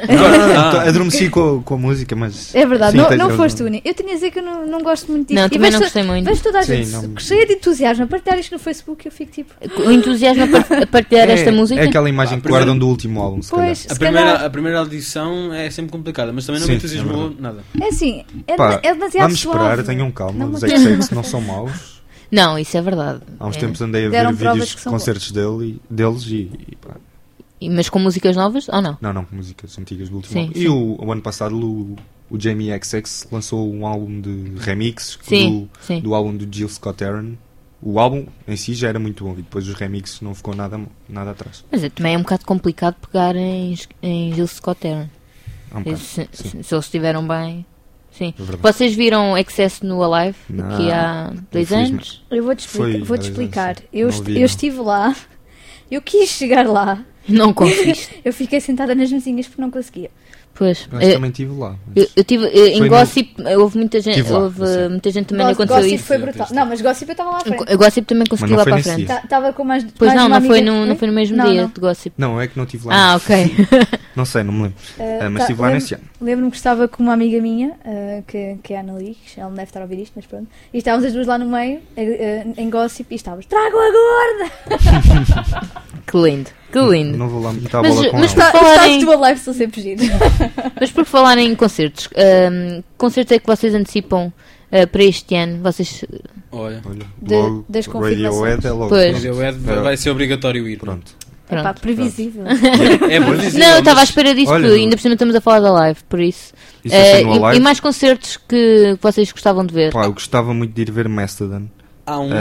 Adormeci com a música, mas. É verdade, Sim, não, tens não razão. foste único. Eu tinha a dizer que eu não gosto muito disso. Não, E também vejo não gostei muito. Vejo toda a Sim, gente não- cheia de entusiasmo a partilhar isto no Facebook, eu fico tipo. O entusiasmo a partilhar esta música. É aquela imagem que primeiro- guardam do último álbum, se Pois, A se primeira, calhar, a primeira audição é sempre complicada, mas também não Sim, me é entusiasmou verdade. nada. é assim, é, Pá, é demasiado vamos esperar, suave. tenham calma. Não Os me- XX não são maus. Não, isso é verdade. Há uns É. tempos andei a ver Deram provas vídeos que de são concertos deles e pá, Mas com músicas novas ou não? não, músicas antigas do último Sim, álbum. sim. E o ano passado o Jamie XX lançou um álbum de remixes Sim, sim. do álbum do Jill Scott Heron. O álbum em si já era muito bom e depois os remixes não ficou nada atrás. Mas também é um bocado complicado pegar em Jill Scott Heron. Há um bocado, Se sim, eles estiveram bem. Sim. é verdade. Vocês viram Excess no Alive daqui Não, há 2 infelizmente. anos? Eu vou-te Foi explicar. Vou-te há 10 explicar. anos, Eu, sim. Não vi, eu não. estive lá, eu quis chegar lá, Não conseguiste. eu fiquei sentada nas mesinhas porque não conseguia. Pois. Mas também estive lá. mas- Eu tive em Foi Gossip, houve muita gente, Estive lá, houve eu sei. muita gente também lhe aconteceu Gossip isso. foi brutal. Não, mas Gossip eu estava lá à frente. A Gossip também conseguiu não lá foi para a nesse frente. dia. Estava com mais. Pois mais não, uma não foi amiga. no mesmo Não, dia não. de Gossip. Não, é que não estive lá. Ah, ok. Não sei, não me lembro. Mas estive lá nesse ano. Lembro-me que estava com uma amiga minha, que é a Ana Lee, ela não deve estar a ouvir isto, mas pronto. E estávamos as duas lá no meio, em Gossip, e estávamos, trago a gorda! Que lindo, que lindo. Não vou lá meter a Mas- bola com mas ela. Por Os falar em- estados do Alive são sempre giros. Mas por falar em concertos, concertos é que vocês antecipam para este ano? Vocês. Olha, Olha, De- logo, das Radiohead confirmações. é logo. Pois. Radiohead vai ser obrigatório ir. Pronto. Epá, Pronto. previsível. É previsível, Não, eu estava à mas- espera disso, Olha, porque ainda por cima estamos a falar da live, por isso. Isso vai ser no E Alive. mais concertos que vocês gostavam de ver? Pá, eu gostava muito de ir ver Mastodon, Há um.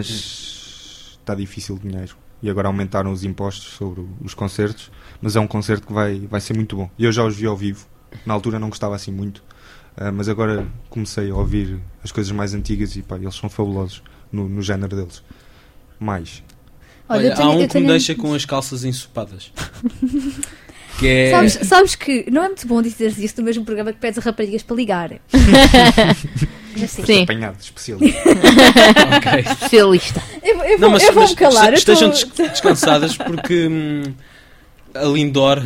mas está difícil o dinheiro. E agora aumentaram os impostos sobre os concertos, mas é um concerto que vai ser muito bom. E eu já os vi ao vivo. Na altura não gostava assim muito, mas agora comecei a ouvir as coisas mais antigas e pá, eles são fabulosos no género deles. Mais. Olha, há um eu que me deixa com as calças ensopadas. Que é. Sabes que não é muito bom dizer isso no mesmo programa que pedes a raparigas para ligar. Mas sim. Sim, Apanhado, especialista. Ok. especialista. Eu Não, vou me calar. eu estejam tô- descansadas porque a Lindor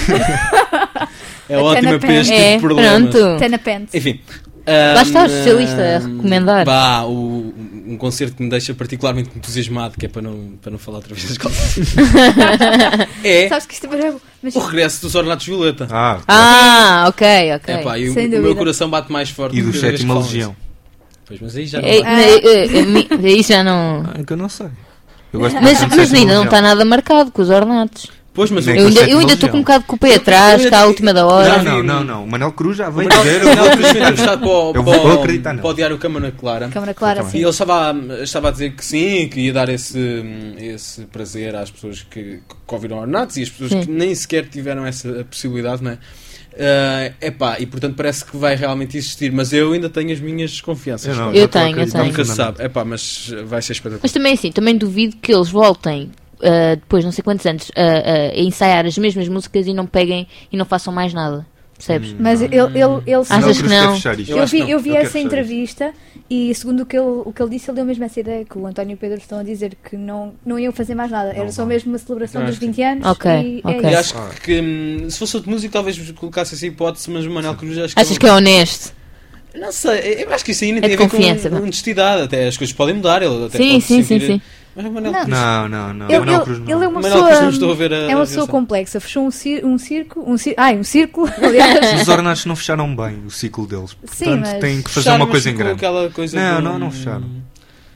é A ótima Tena para este Pen. tipo É, de problemas. pronto. Tena Pants. Enfim. Lá está o especialista a recomendar. Bah, um concerto que me deixa particularmente entusiasmado, que é para não falar outra vez das calças. É Sabes que isto também é bom. Mas o regresso dos Ornatos Violeta. Ah, ok, ok. É pá, e o Sem meu dúvida. coração bate mais forte E do cada vez que Sétima falam Legião. isso. Pois, mas aí já não É, vai. aí já não. É que eu não sei. Eu gosto Mas bastante de ainda Sétima não Legião. está nada marcado com os ornatos. Pois, mas Nem Eu com ainda Sétima estou com um Legião. bocado com o pé atrás, cá à última da hora. Não. O Manel Cruz já veio Não, dizer. não, eu tinha entrevistado Eu vou acreditar nele. para o Diário Câmara Clara. Câmara Clara, Então, E sim. ele estava a dizer que sim, que ia dar esse prazer às pessoas que ouviram Ornatos e as pessoas Sim. que nem sequer tiveram essa possibilidade, não é? Epá, e portanto parece que vai realmente existir, mas eu ainda tenho as minhas desconfianças. Eu não, Eu já estou a tenho, eu acreditar tenho. Nunca se profundamente. sabe. Epá, mas vai ser espetacular. Mas também assim, também duvido que eles voltem depois não sei quantos anos a ensaiar as mesmas músicas e não peguem e não façam mais nada. Percebes? Mas ele Achas Manel que Cruz não? quer fechar isto. Eu acho que não. eu vi Ele quer essa fechar entrevista e segundo o que ele disse, ele deu mesmo essa ideia que o António e o Pedro estão a dizer que não iam fazer mais nada. Era Não só vão. mesmo uma celebração Eu dos acho que 20 anos. Ok, E ok. é E isso. acho que se fosse outro músico talvez colocasse essa hipótese, mas o Manuel Cruz acho que Achas que é honesto? Não sei, eu acho que isso aí nem É tem de a ver confiança, com não? honestidade, até as coisas podem mudar, ele até Sim, pode sim, se sentir... sim. Mas o Manuel Não. Cruz... Não. Ele, Manel Cruz não. ele é uma Manuel Cruz não pessoa. estou a ver a É uma pessoa reação. complexa. Fechou um círculo, aliás. Os Ornatos não fecharam bem o ciclo deles. Sim, Portanto, mas têm que fazer Fecharam, uma mas coisa em ficou grande. aquela coisa Não fecharam.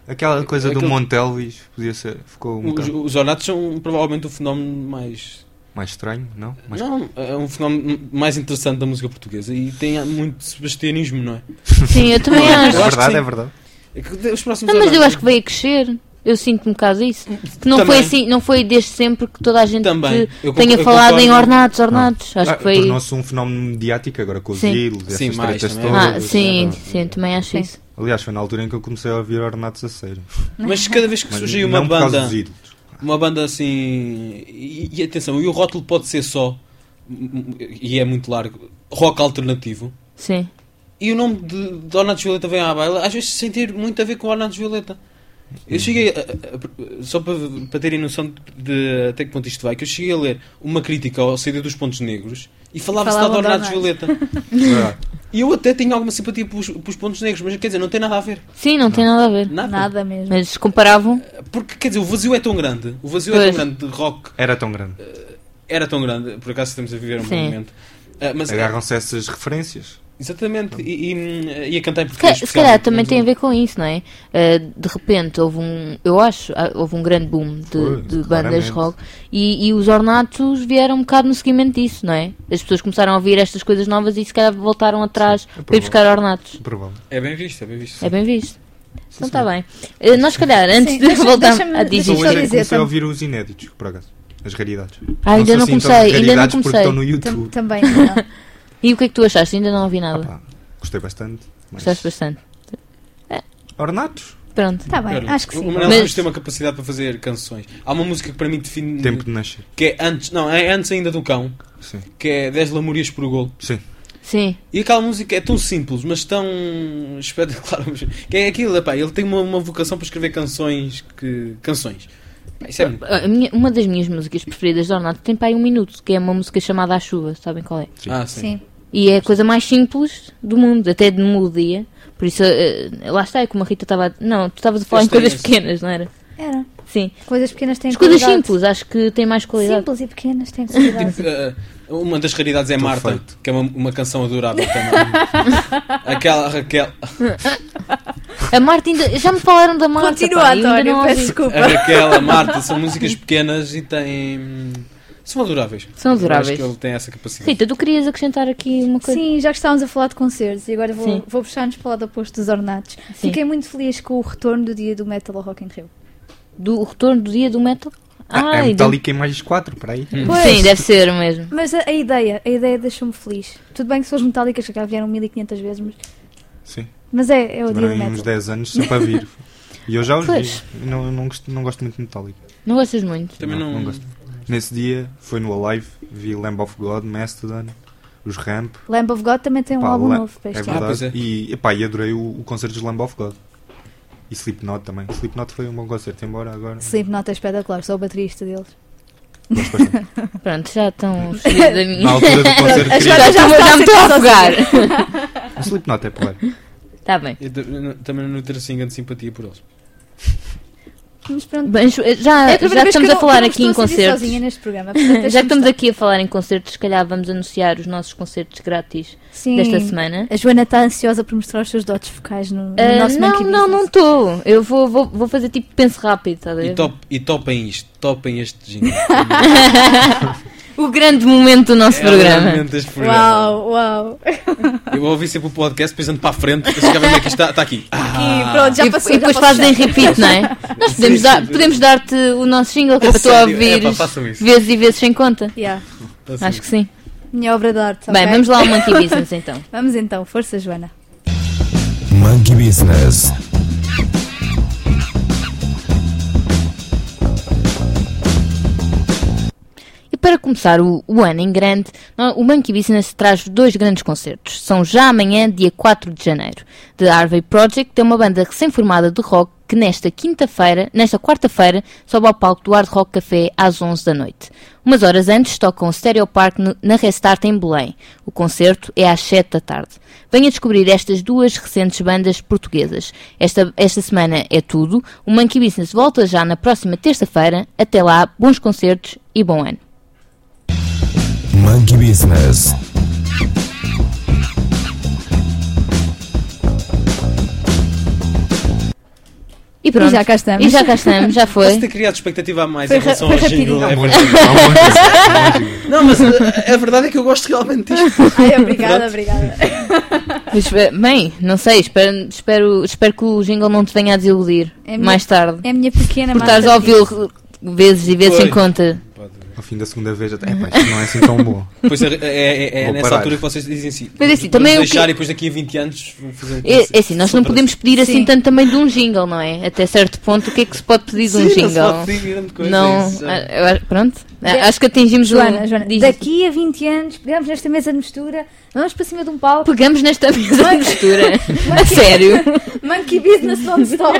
Aquela coisa do Aquele- Montelvis podia ser. Ficou um bocado Os Ornatos são provavelmente o fenómeno mais... mais estranho, não? Mais... Não, é um fenómeno mais interessante da música portuguesa e tem muito sebastianismo, não é? Sim, eu também É acho. Eu acho que verdade, sim. é verdade. É que os próximos Não, mas eu Ornatos- acho que veio a crescer. Eu sinto um bocado isso. Que não Também. foi assim, não foi desde sempre que toda a gente Também. Eu tenha eu falado em concordo. ornatos. Acho que foi. Tornou-se um fenómeno mediático agora com os Sim. ídolos, Sim, essas mais tretas também. todas. Ah, sim, sim, também acho Sim. isso. Aliás, foi na altura em que eu comecei a ouvir Ornatos a sério. Mas cada vez que Mas surgiu uma não por causa banda, dos ídolos. uma banda assim, e atenção, e o rótulo pode ser só, e é muito largo, rock alternativo. Sim. E o nome de Ornatos Violeta vem à baila, às vezes sem ter muito a ver com Ornatos Violeta. Eu cheguei, só para terem noção de até que ponto isto vai, que eu cheguei a ler uma crítica ao CD dos Pontos Negros e falava-se lá de Falavam de Ornatos Ornatos. Violeta. Verdade. E eu até tinha alguma simpatia pelos Pontos Negros, mas quer dizer, não tem nada a ver. Sim, não tem nada a ver. Nada. Nada mesmo. Mas comparavam. Porque, quer dizer, o vazio é tão grande, o vazio é Pois. tão grande de rock, Era tão grande. era tão grande, por acaso estamos a viver um Sim. bom momento. Mas, Agarram-se a essas referências. exatamente, e a cantar em Se português. se calhar também tem a ver com isso, não é? De repente houve houve um grande boom Foi, de bandas claramente. rock e os ornatos vieram um bocado no seguimento disso, não é? As pessoas começaram a ouvir estas coisas novas e se calhar voltaram atrás é para ir buscar ornatos. Provável. É bem visto, é bem visto. É bem visto. Então está bem. Nós, se calhar, antes Sim, de voltar deixa-me- a deixa-me Só dizer. só hoje é que dizer comecei a também. ouvir os inéditos, por acaso. As raridades. Ainda são não assim comecei, tantas ainda não raridades porque comecei. estão no YouTube. Também não. E o que é que tu achaste? Ainda não ouvi nada. Pá, gostei bastante. Mas... Gostaste bastante. Ornatos? Pronto. Está bem, Olha, acho que o sim. Manel Mas- Ramos tem uma capacidade para fazer canções. Há uma música que para mim define Tempo de nascer. que é antes, não, é antes ainda do Cão, Sim. que é 10 lamúrias por gol. Sim. Sim. E aquela música é tão simples, mas tão espetacular. Que é aquilo, epá, ele tem uma vocação para escrever canções canções. Pá, isso é muito... Uma das minhas músicas preferidas de Ornato tem para aí 1 minuto, que é uma música chamada A Chuva, sabem qual é? Ah, sim. Sim. E é a coisa mais simples do mundo, até de melodia. Por isso, lá está, é como a Rita estava a... Não, tu estavas a falar em Esta é coisas essa. pequenas, não era? Era. Sim. Coisas pequenas têm As coisas qualidade. simples, acho que tem mais qualidade. Simples e pequenas têm qualidade. Tipo, uma das raridades é Marta, Perfeito. que é uma canção adorável também. Aquela Raquel. A Marta ainda... Já me falaram da Marta, Continua, pá, eu ainda António, não peço ouvi. desculpa. A Raquel, a Marta, são músicas pequenas e têm. São adoráveis. São Eu acho adoráveis. que ele tem essa capacidade. Rita, tu querias acrescentar aqui uma coisa? Sim, já que estávamos a falar de concertos e agora Sim. vou puxar-nos para o lado oposto dos ornatos. Sim. Fiquei muito feliz com o retorno do dia do Metal ao Rock in Rio. Do retorno do dia do metal? É e do- Metallica em mais 4, para aí. Pois. Sim, deve ser mesmo. Mas a ideia deixou-me feliz. Tudo bem que são as metálicas que já vieram 1500 vezes, Sim. mas é o dia do Demorei uns metal. 10 anos sempre a vir. E eu já os Pois. vi. Não gosto muito de Metallica. Não gostas muito? Também não. gosto. Nesse dia, foi no Alive, vi Lamb of God, Mastodon, os Ramp. Lamb of God também tem um Pá, álbum La- novo para É este ano. pois verdade. é. E adorei o concerto dos Lamb of God. E Slipknot também. Slipknot foi um bom concerto, embora agora. Slipknot é espetacular, sou o baterista deles. Gosto bastante. Pronto, já estão cheios da minha... Na altura do concerto As queria. coisas Já me estou a afogar. O Slipknot é porra. Está bem. Eu também não ter assim grande simpatia por eles. Mas pronto. Bem, já É a primeira vez estamos que eu a falar não aqui em estou a sentir concertos. sozinha neste programa, portanto, Já deixa-me que estamos estar. aqui a falar em concertos, se calhar vamos anunciar os nossos concertos grátis Sim. desta semana. A Joana está ansiosa por mostrar os seus dotes focais no nosso Monkey Não Business. estou. Eu vou fazer tipo penso rápido, está a ver? E topem isto, topem este jingle. O grande momento do nosso programa. realmente este programa. Uau. Eu ouvi sempre o podcast, depois ando para a frente, depois chegava onde é que isto está aqui. E pronto, já E, passou. e depois já fazes em passou. repeat, não é? Nós podemos dar-te o nosso jingle que é para tu Sério? ouvires Epá, façam isso. vezes e vezes sem conta. Yeah. Acho que sim. Minha obra de arte. Bem, ok? vamos lá ao Monkey Business então. Vamos então, força, Joana. Monkey Business. E para começar o ano em grande, o Monkey Business traz 2 grandes concertos. São já amanhã, dia 4 de janeiro. The Harvey Project é uma banda recém-formada de rock que nesta quarta-feira, sobe ao palco do Hard Rock Café às 11 da noite. Umas horas antes tocam o Stereo Park na Restart em Belém. O concerto é às 7 da tarde. Venha descobrir estas 2 recentes bandas portuguesas. Esta semana é tudo. O Monkey Business volta já na próxima terça-feira. Até lá, bons concertos e bom ano. Monkey Business. E pronto. E já cá estamos. Já Posso foi. ter criado expectativa a mais Foi em relação foi ao jingle. rapidinho. É um bom jingle, é um bom jingle. Não, mas a verdade é que eu gosto realmente disto. Ai, obrigada, obrigada. Mas, bem, não sei, espero que o jingle não te venha a desiludir É a minha- mais tarde. É a minha pequena Por estares a ouvi-lo vezes e vezes Pois. sem conta. Ao fim da segunda vez, até, pá, isto não é assim tão bom. Pois é Vou nessa parar. altura que vocês dizem assim. Mas é assim, vamos também o deixar que- e depois daqui a 20 anos vão fazer É assim, nós não podemos pedir assim Sim. tanto também de um jingle, não é? Até certo ponto, o que é que se pode pedir de um Sim, não se jingle? pode pedir grande coisa, Não, isso, pronto. Acho que atingimos Joana, o. diz- daqui a 20 anos, pegamos nesta mesa de mistura, vamos para cima de um palco, Pegamos nesta mesa de mistura. A sério. Monkey Business non-stop.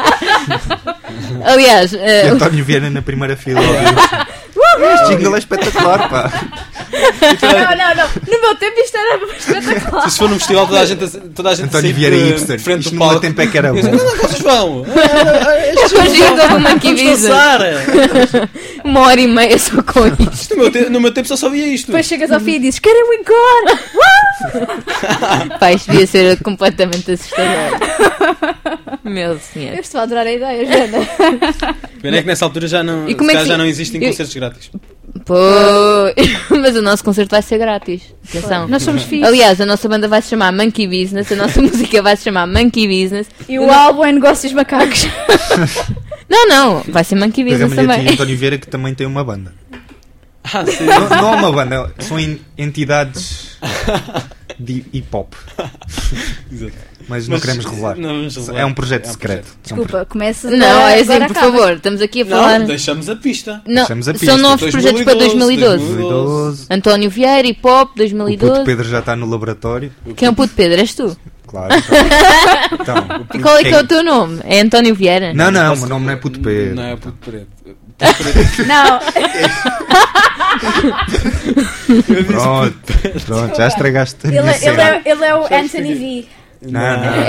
Aliás, E António Vieira na primeira fila. Este jingle é espetacular, pá. Não. No meu tempo isto era espetacular. Se for num festival, toda a gente António sair Vieira de hipster. frente Isto do no meu palco. tempo é que era bom. Onde é que vocês vão? é o jingle do Monkey Vamos Business. dançar. 1h30 só com isto. No meu tempo só via isto. Depois chegas ao fim e dizes: querem um encore? Pá, isto devia ser completamente assustador. Meu senhor. Eu estou a adorar a ideia, Joana. Pena é que nessa altura já não, E como é que já se- não existem eu- concertos grátis. Pois, mas o nosso concerto vai ser grátis. Atenção. Nós somos fixos. Aliás, a nossa banda vai se chamar Monkey Business, a nossa música vai se chamar Monkey Business. E o álbum é Negócios Macacos. Não, vai ser Monkey Business Pegamos-lhe aqui também. António Vieira, que também tem uma banda. Sim. Não é uma banda, são entidades de hip-hop. Exato. Mas não queremos revelar. Não vamos revelar. É um projeto É um secreto. Desculpa, começa. Não, é assim, agora por acaba. favor, estamos aqui a falar. Não, deixamos a pista. Não, deixamos a pista. são novos projetos para 2012. 2012. António Vieira, hip hop, O puto 2012. Pedro já está no laboratório. Quem é o puto Pedro? És tu? Claro. Então, E qual é que é o teu nome? É António Vieira? Não, o meu nome não é puto Pedro. Não, é o puto preto. Puto preto. Não, Pronto, já estragaste a ele, minha ele, cena. ele é o Anthony V. Não.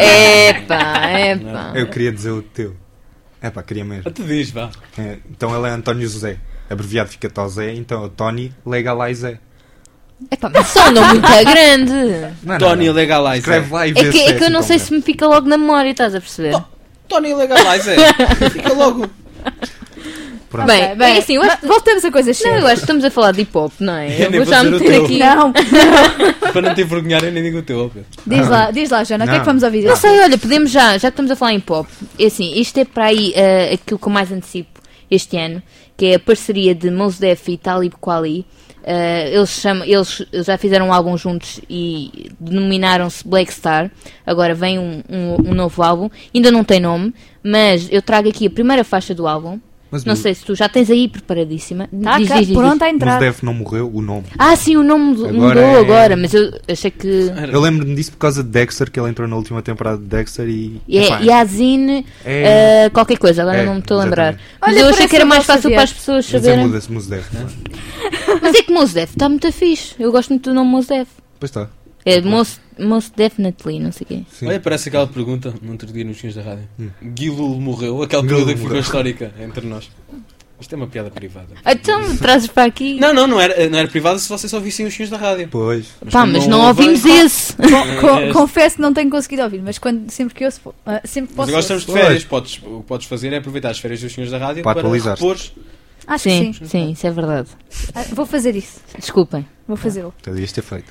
Epá. Eu queria dizer o teu. Queria mesmo. Tu diz, vá. Então ele é António José. Abreviado fica Tozé, então é Tony Legalize. Epá, mas só um nome muito grande. Tony Legalize. Escreve lá e vê É que eu assim não sei se me fica logo na memória, estás a perceber? Não. Tony Legalize. Fica logo. Pronto. Bem, Ok, é assim, eu acho, voltamos a coisas não, eu sérias. acho que estamos a falar de hip hop, não é? Eu Eu nem vou vou já dizer o meter teu. aqui. Não, Para não te envergonhar, eu nem digo o teu, ó, Pedro. diz lá, Joana, o que é Não. que vamos ouvir? Não sei, olha, podemos já que estamos a falar em pop. É assim, isto é para aí aquilo que eu mais antecipo este ano, que é a parceria de Mos Def e Talib Kweli. Eles já fizeram um álbum juntos e denominaram-se Black Star. Agora vem um novo álbum, ainda não tem nome, mas eu trago aqui a primeira faixa do álbum. Mas Não sei se tu já tens aí preparadíssima. Tá Diz, cá, diz, diz, pronto diz. a entrar. Def não morreu, o nome. Ah, sim, o nome Agora mudou é- agora, mas eu achei que. Eu lembro-me disso por causa de Dexter, que ele entrou na última temporada de Dexter e. E epá, é Yazin qualquer coisa, agora É, não me estou a lembrar. exatamente. Mas Olha, eu achei parece que era eu mais vou fácil saber. para as pessoas Mas é saberem. muda-se Mos Def. Mas é que Mos Def está muito fixe. Eu gosto muito do nome Mos Def. Pois está. É Most Definitely, não sei o quê. Sim. Olha, parece aquela pergunta no outro dia nos Cunhos da Rádio. Guilul morreu, aquela Guilul pergunta que ficou morreu. histórica entre nós. Isto é uma piada privada. Então, trazes para aqui. Não era privada se vocês ouvissem os Cunhos da Rádio. Pois. Pá, como mas não ouvem- ouvimos esse. Confesso que não tenho conseguido ouvir, mas sempre que ouço, sempre Mas posso. agora estamos de Pois. férias. O que podes fazer é aproveitar as férias dos Cunhos da Rádio Para para atualizar-te. repor. Acho que sim. Sim, isso é verdade. Vou fazer isso. Desculpem. Vou fazê-lo. Então devias ter feito.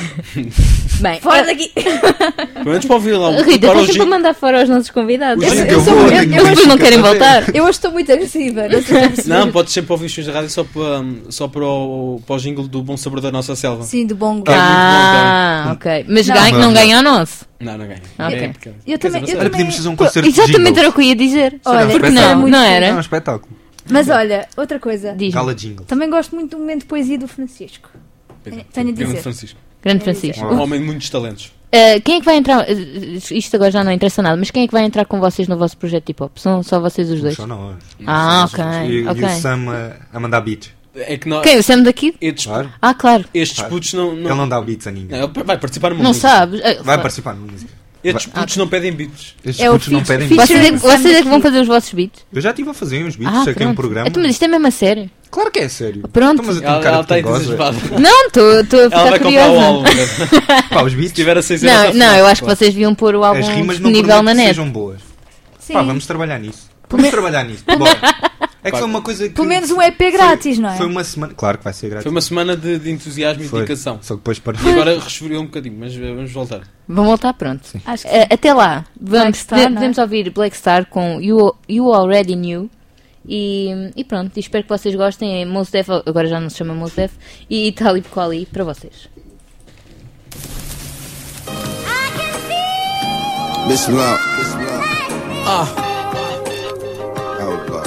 Bem, Fora daqui! Pelo menos para ouvir lá. Rita, para estás sempre a mandar fora os nossos convidados. O jingle. Eu sou- eu- Mas depois não querem voltar. Eu hoje estou muito agressiva. Não sei se perceber. Não, podes sempre ouvir os Cunhos da Rádio só para o jingle do Bom Sabor da Nossa Selva. Sim, do bom Ah. gosto. Ah, ok. Mas Não. não ganha o nosso. Não ganha. Ok. É, Eu quer também- dizer, eu Olha, também- podíamos fazer um concerto de Exatamente jingles. era o que eu ia dizer. Olha, Porque isso era não, muito não giro. era? É um espetáculo. Mas olha, outra coisa. Diz-me. Gala jingle. Também gosto muito do momento de poesia do Francisco. Tenho a Grande dizer. Francisco. Grande Francisco. Um homem de muitos talentos. Quem é que vai entrar? Isto agora já não interessa nada, mas quem é que vai entrar com vocês no vosso projeto hip hop? São só vocês os dois? Só não. Ah, Não sei, ok. E ok. o Sam a mandar beats. É que nós, Quem? O Sam daqui? estes, Claro. Ah, claro. estes Claro. putos não, Ele não dá beats a ninguém. Não, ele vai participar numa Não música. sabes? Vai participar numa música. Estes putos não pedem beats. Estes É o putos não feature- pedem feature- beats. Vocês é que vão fazer os vossos beats? Eu já estive a fazer uns beats, saquei um pronto. programa. Então, mas isto é mesmo a sério? Claro que é sério. Pronto. Então, mas eu tenho Ela cara está de quem goza. entusiasmada. Não, estou a Ela ficar vai comprar o curiosa. álbum. Pá, os Se beats, tiver a 6 euros. Não, está não, fácil, eu acho que claro. vocês deviam pôr o álbum as rimas não disponível na prometem que net. sejam boas. Sim. Pá, vamos trabalhar nisso. Vamos trabalhar nisso. Bora. É que foi uma coisa que... Pelo menos um EP grátis, não é? Foi uma semana... Claro que vai ser grátis. Foi uma semana de entusiasmo e Foi. dedicação. Só que depois E partiu. agora resfriou um bocadinho, mas vamos voltar. Vão voltar, pronto. Acho que sim. Até lá, Black Star, não é? podemos ouvir Black Star com You Already Knew. E pronto, espero que vocês gostem. É Mos Def, agora já não se chama Mos Def, e Talib Kweli para vocês. Bismillah. Ah, Oh, God.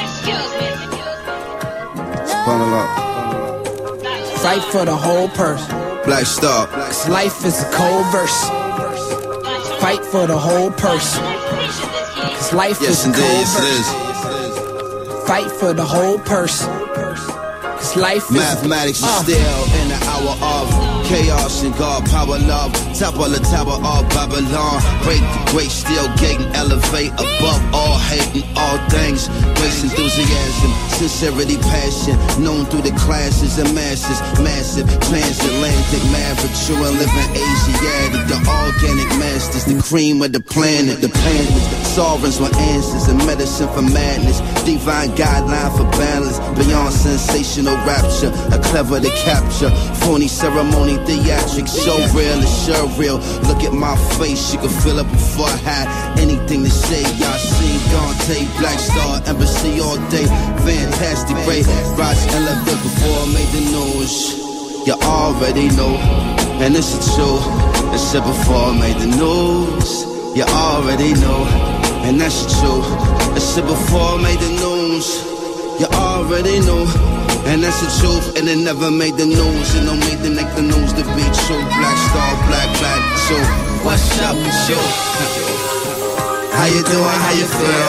SubhanAllah. Fight for the whole person. Black Star. Cause life is a cold verse. Fight for the whole person. Cause life Yes, is a indeed, cold yes, it verse. is. Fight for the whole person. Cause life is Mathematics is still in the hour of chaos and God power love. Topple the tower of Babylon. Break the great steel gate and elevate above all hate and all things. Grace, enthusiasm, sincerity, passion. Known through the classes and masses. Massive, transatlantic, maverick, true and living Asiatic. The organic masters, the cream of the planet. The planets, sovereigns with answers and medicine for madness. Divine guideline for balance. Beyond sensational rapture, a clever to capture. Phony ceremony, theatrics, so real, it's sure real. Look at my face, you can feel it before I had anything to say. Y'all seen Dante, Black Star, Embassy all day. Fantastic, great. Rise elegant before I made the news. You already know, and it's the truth. I said before I made the news. You already know, and that's the truth. I said before I made the news. You already know, and that's the truth. And it never made the news. It don't make the news to be true. Black Star, black, so what's up with you? How you doing? How you feel?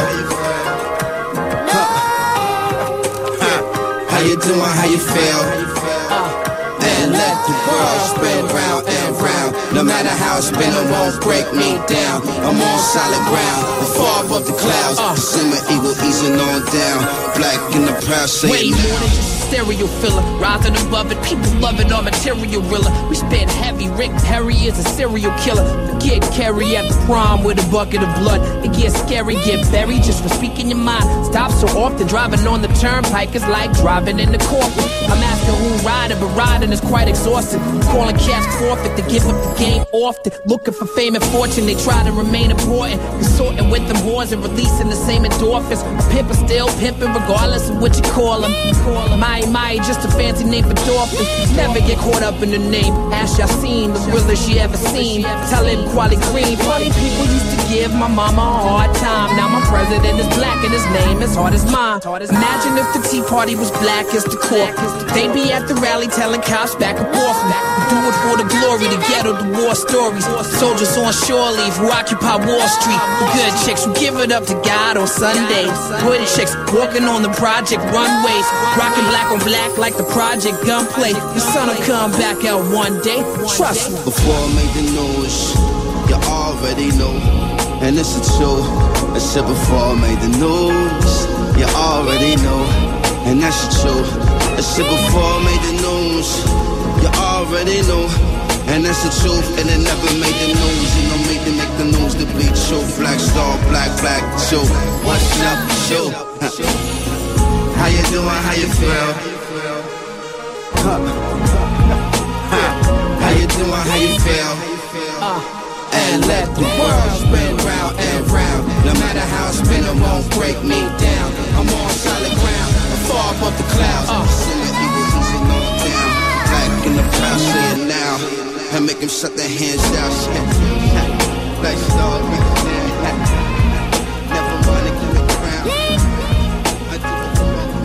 How you doing? How you feel? And let the world spin round and round. No matter how it's been, it won't break me down. I'm on solid ground, far above the clouds. Simmer eagle easing on down. Black in the proud way saying more now. than just a stereo filler. Rising above it, people love it, our material riller. We spit heavy, Rick Perry is a serial killer. Forget Carrie at the prom with a bucket of blood. It gets scary, get buried just for speaking your mind. Stop so often, driving on the turnpike is like driving in the corporate. I'm asking who riding, but riding is quite exhausting. Calling cash forfeit to give up the game often. Looking for fame and fortune, they try to remain important. Consorting with them whores and releasing the same endorphins. A pimp is still pimping regardless of what you call them. My, just a fancy name for dolphins. Never get caught up in the name. Ash Yassine, the realest you ever seen. Tell him Quali Green. Funny people used to give my mama a hard time. Now my president is black and his name is hard as mine. Imagine if the Tea Party was black as the core. They'd be at the rally telling cops back and forth. Do it for the glory, the ghetto, the war stories. Soldiers on shore leave who occupy Wall Street. The good chicks who give it up to God on Sundays. Good chicks walking on the project runways. Rocking black on black like the project gunplay. The sun will come back out one day. Trust me. Before I made the news, you already know, and it's the truth. I said before I made the news, you already know, and that's the truth. I said before I made the news, you already know, and that's the truth. And it never made the news, it don't make the news to be true. Black Star, black, so what's up with you? How you doing? How you feel? How you doing? How you feel? And let the world spin round and round. No matter how it's been, it won't break me down. I'm on solid ground, far above the clouds. Singing eagle easing on down. Black in the clouds, say it now. And make them shut their hands down. Like Star, never wanna give me crown. I do it for all.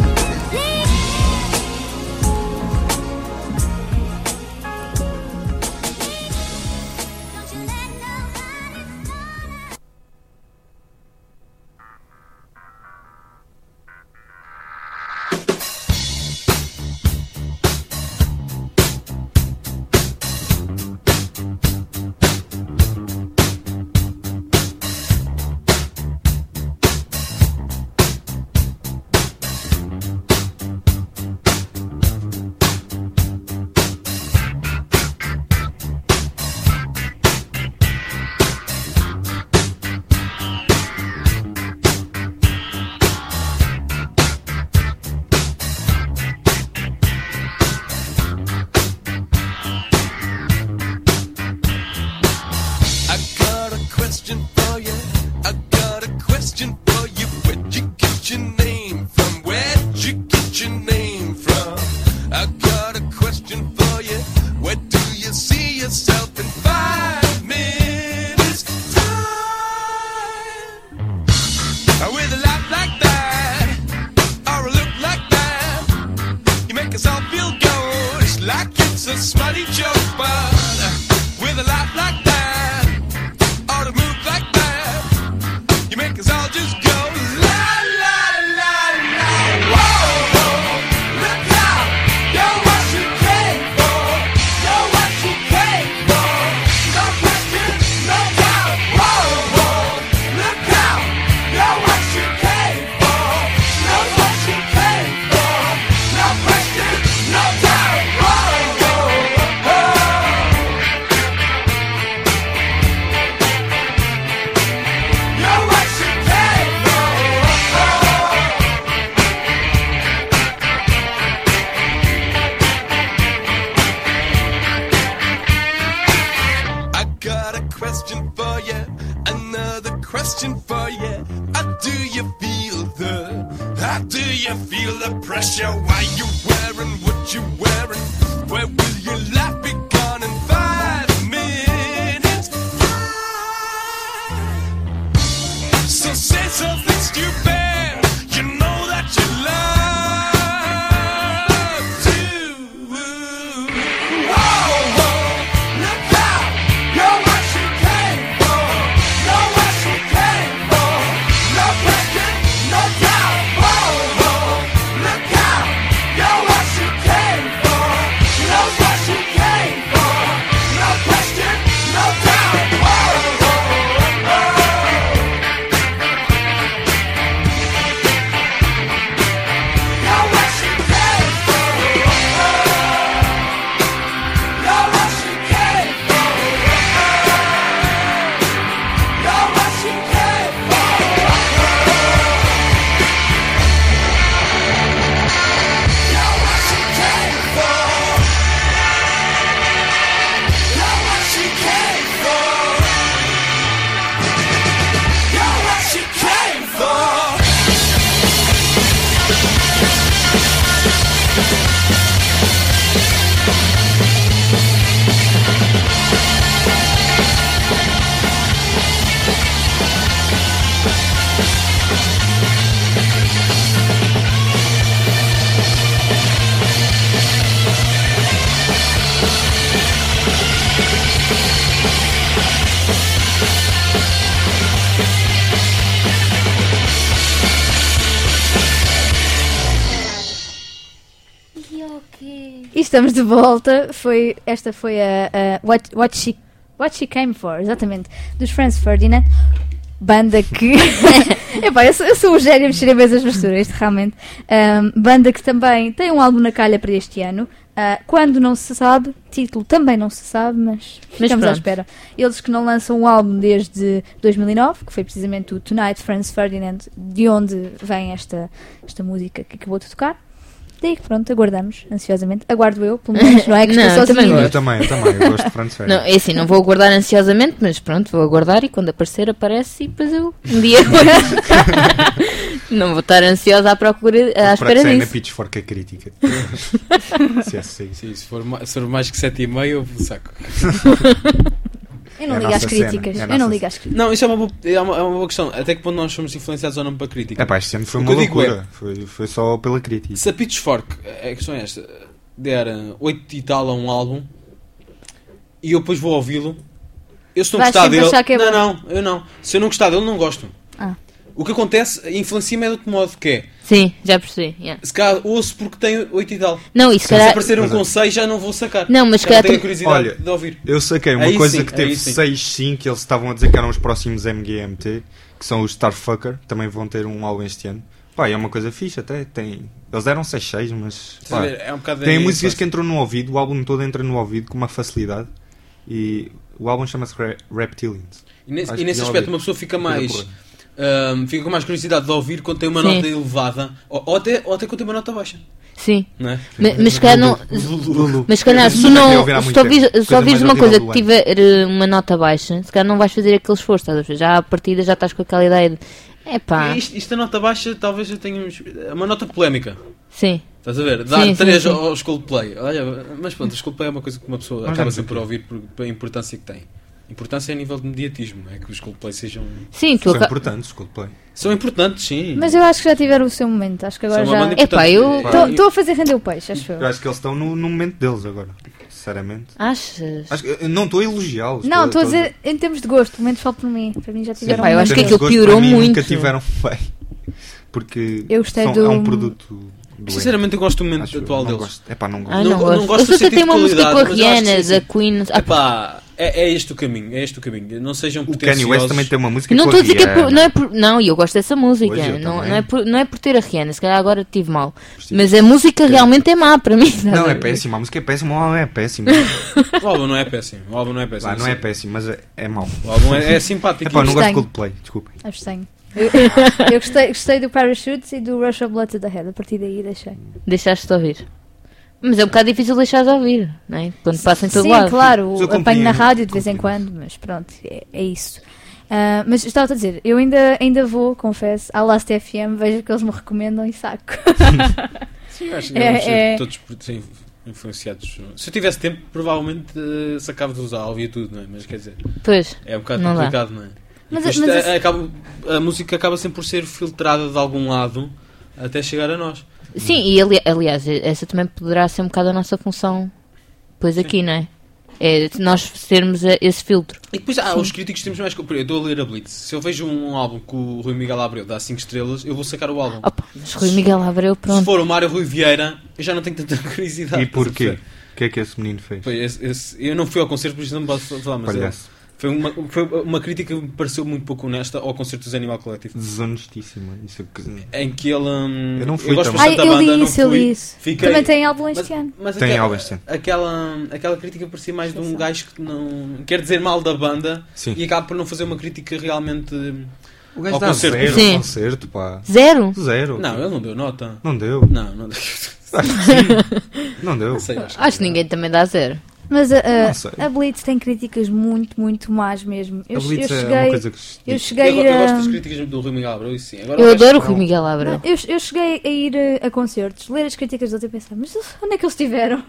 With a laugh like that, or a look like that, you make us all feel good. It's like it's a smutty joke, but with a laugh like that, or a move like that, you make us all just go la la la la. Whoa, whoa, look out, you're what you came for, you're what you came for, no question, no doubt. Whoa, whoa, look out, you're what you came for, know what you came for, no question, no doubt. Whoa, whoa, whoa. You're what you came for. I got a question for you, another question for you. How do you feel the pressure? Why you wearing what you wearing? Where will your life be gone in 5 minutes? So say something stupid, you know that you love to. Whoa, whoa, look out, you're what you came for, know what you came for, no question, no doubt. Whoa, whoa, look out, you're what you came for, know what you came for, no question, no doubt. Whoa, whoa, whoa. You're what you came for. You're what you came for. You're what you came for. You're what you came for. You're what you came for. You're what you came for. E estamos de volta. Esta foi a What She Came For, exatamente, dos Franz Ferdinand. Banda que. Epá, eu sou o gênio a mexer em mesas misturas, realmente. Banda que também tem um álbum na calha para este ano. Quando não se sabe, título também não se sabe, mas ficamos à espera. Eles que não lançam um álbum desde 2009, que foi precisamente o Tonight Franz Ferdinand, de onde vem esta música que acabou de tocar. Daí que pronto, aguardamos ansiosamente. Aguardo eu, pelo menos, não é que estou sozinha. Eu também, eu gosto de Franz Ferdinand. Não, é assim, não vou aguardar ansiosamente, mas pronto, vou aguardar e quando aparecer aparece e depois eu um dia não vou estar ansiosa à procura, à espera disso. disso. Na Pitchfork a crítica. Se é assim. Sim, se for mais que 7,5 eu vou saco. Eu não ligo às críticas. Eu não ligo às críticas. Não, isso é uma boa questão. Até que ponto nós somos influenciados ou não para a crítica? É pá, este ano foi uma loucura. Foi só pela crítica. Se a Pitchfork, a questão é esta, der 8 e tal a um álbum e eu depois vou ouvi-lo, eu se não gostar dele. Eu não. Se eu não gostar dele, não gosto. O que acontece, influencia-me de outro modo, que é... Sim, já percebi. Yeah. Se calhar ouço porque tem 8 e tal. Não, se aparecer um com 6 já não vou sacar. Não, mas se calhar tenho a curiosidade de ouvir. Eu saquei uma coisa que teve 6, 5, eles estavam a dizer que eram os próximos MGMT, que são os Starfucker, também vão ter um álbum este ano. Pá, é uma coisa fixe até. Eles deram 6, mas... Pá, é um bocado tem músicas que entram no ouvido, o álbum todo entra no ouvido com uma facilidade. E o álbum chama-se Reptilians. E nesse aspecto uma pessoa fica mais... fica com mais curiosidade de ouvir quando tem uma nota elevada ou até quando tem uma nota baixa. Sim, não é? Mas se calhar não. Mas se calhar se só ouvires uma coisa que tiver uma nota baixa, se calhar não vais fazer aquele esforço, estás a ver? Já à partida já estás com aquela ideia de epá. Isto a nota baixa talvez eu tenha uma nota polémica. Sim. Estás a ver? Dar 3 aos Coldplay. Olha, mas pronto, os Coldplay é uma coisa que uma pessoa acaba sempre por ouvir pela importância que tem. Importância a nível de mediatismo, é que os Coldplay sejam... Sim, tu São importantes, os Coldplay. São importantes, sim. Mas eu acho que já tiveram o seu momento. Acho que agora São uma já. banda Epá, importante. eu- Estou a fazer render o peixe, acho Eu eu. acho que eles estão no momento deles agora. Sinceramente. achas? Acho que, eu não estou a elogiá-los. Não, estou a dizer em termos de gosto, pelo menos falo por mim. Para mim já tiveram. Epá, eu um acho momento. que aquilo Gosto, piorou para mim, muito. Nunca tiveram bem. Porque Eu gostei é do- um produto doente. Sinceramente, eu gosto do momento Acho eu. atual Não deles. gosto. Epá, não gosto. Ah, Não- não, não gosto. gosto do Eu sei que sentido tem uma de música com a qualidade, mas eu acho que Rihanna, sim, da sim. Queen. Ah, Epá, é este o caminho, é este o caminho. Não sejam O Kanye pretenciosos. West também tem uma música não com estou a a dizer que é por, Rihanna. não é por. Não, e eu gosto dessa música. Pois, eu Não, também. não é por ter a Rihanna, se calhar agora tive mal. Mas a música realmente é má para mim. estás Não, a é ver? péssima. A música é péssima. O álbum é péssimo. O álbum não é péssimo. O álbum não é péssimo. Lá, não é péssimo, mas é mau. O álbum é simpático. Epá, eu não gosto de Tenho. Coldplay. Desculpem. Abstenho. Eu gostei do Parachutes e do Rush of Blood to the Head. A partir daí deixei. Deixaste de ouvir. Mas é um bocado difícil deixar de ouvir, não é? Quando passa em todo Sim, lado. claro, Mas eu apanho na compreendo, rádio de vez em compreendo. quando, mas pronto, é isso. Mas estava a dizer, eu ainda vou, confesso, à Last FM, vejo que eles me recomendam e saco. Sim, acho que É- devemos ser é- todos sim, influenciados. Se eu tivesse tempo, provavelmente sacava de usar, ouvia tudo, não é? Mas quer dizer, Pois, é um bocado Não dá. complicado, não é? E Mas- depois mas a música acaba sempre por ser filtrada de algum lado até chegar a nós. sim, e aliás, essa também poderá ser um bocado a nossa função, pois aqui, não é? É nós sermos esse filtro. E depois os críticos temos mais. Eu estou a ler a Blitz. Se eu vejo um álbum que o Rui Miguel Abreu dá 5 estrelas, eu vou sacar o álbum. Opa, mas Rui Miguel Abreu, Se pronto. for o Mário Rui Vieira, eu já não tenho tanta curiosidade. E porquê? O que é que esse menino fez? Foi eu não fui ao concerto, por isso não posso falar, mas Palhaço. foi uma crítica que me pareceu muito pouco honesta ao concerto do Zé Animal Collective. Desonestíssima. Isso é que... Em que ele. Eu não fui gosto também. bastante da eu banda, li não isso, eu fui. li isso. Fiquei- Também tem álbum este ano. Mas Tem álbum este ano. aquela crítica parecia mais de um gajo que não quer dizer mal da banda Sim. e acaba por não fazer uma crítica realmente. O gajo Ao dá concerto. zero Sim. ao concerto, pá. Zero? Zero. Não, ele não deu nota. Não deu. Não deu. Não deu. Não sei, Acho que ninguém também dá zero. Mas Não sei. a Blitz tem críticas muito, muito más mesmo. A Blitz eu é cheguei, uma coisa que... eu Eu cheguei gosto a... das críticas do Rui Miguel Abreu, isso sim. Agora Eu o resto adoro o não. Rui Miguel Abreu. Eu cheguei a ir a concertos, ler as críticas deles e pensar, mas onde é que eles estiveram?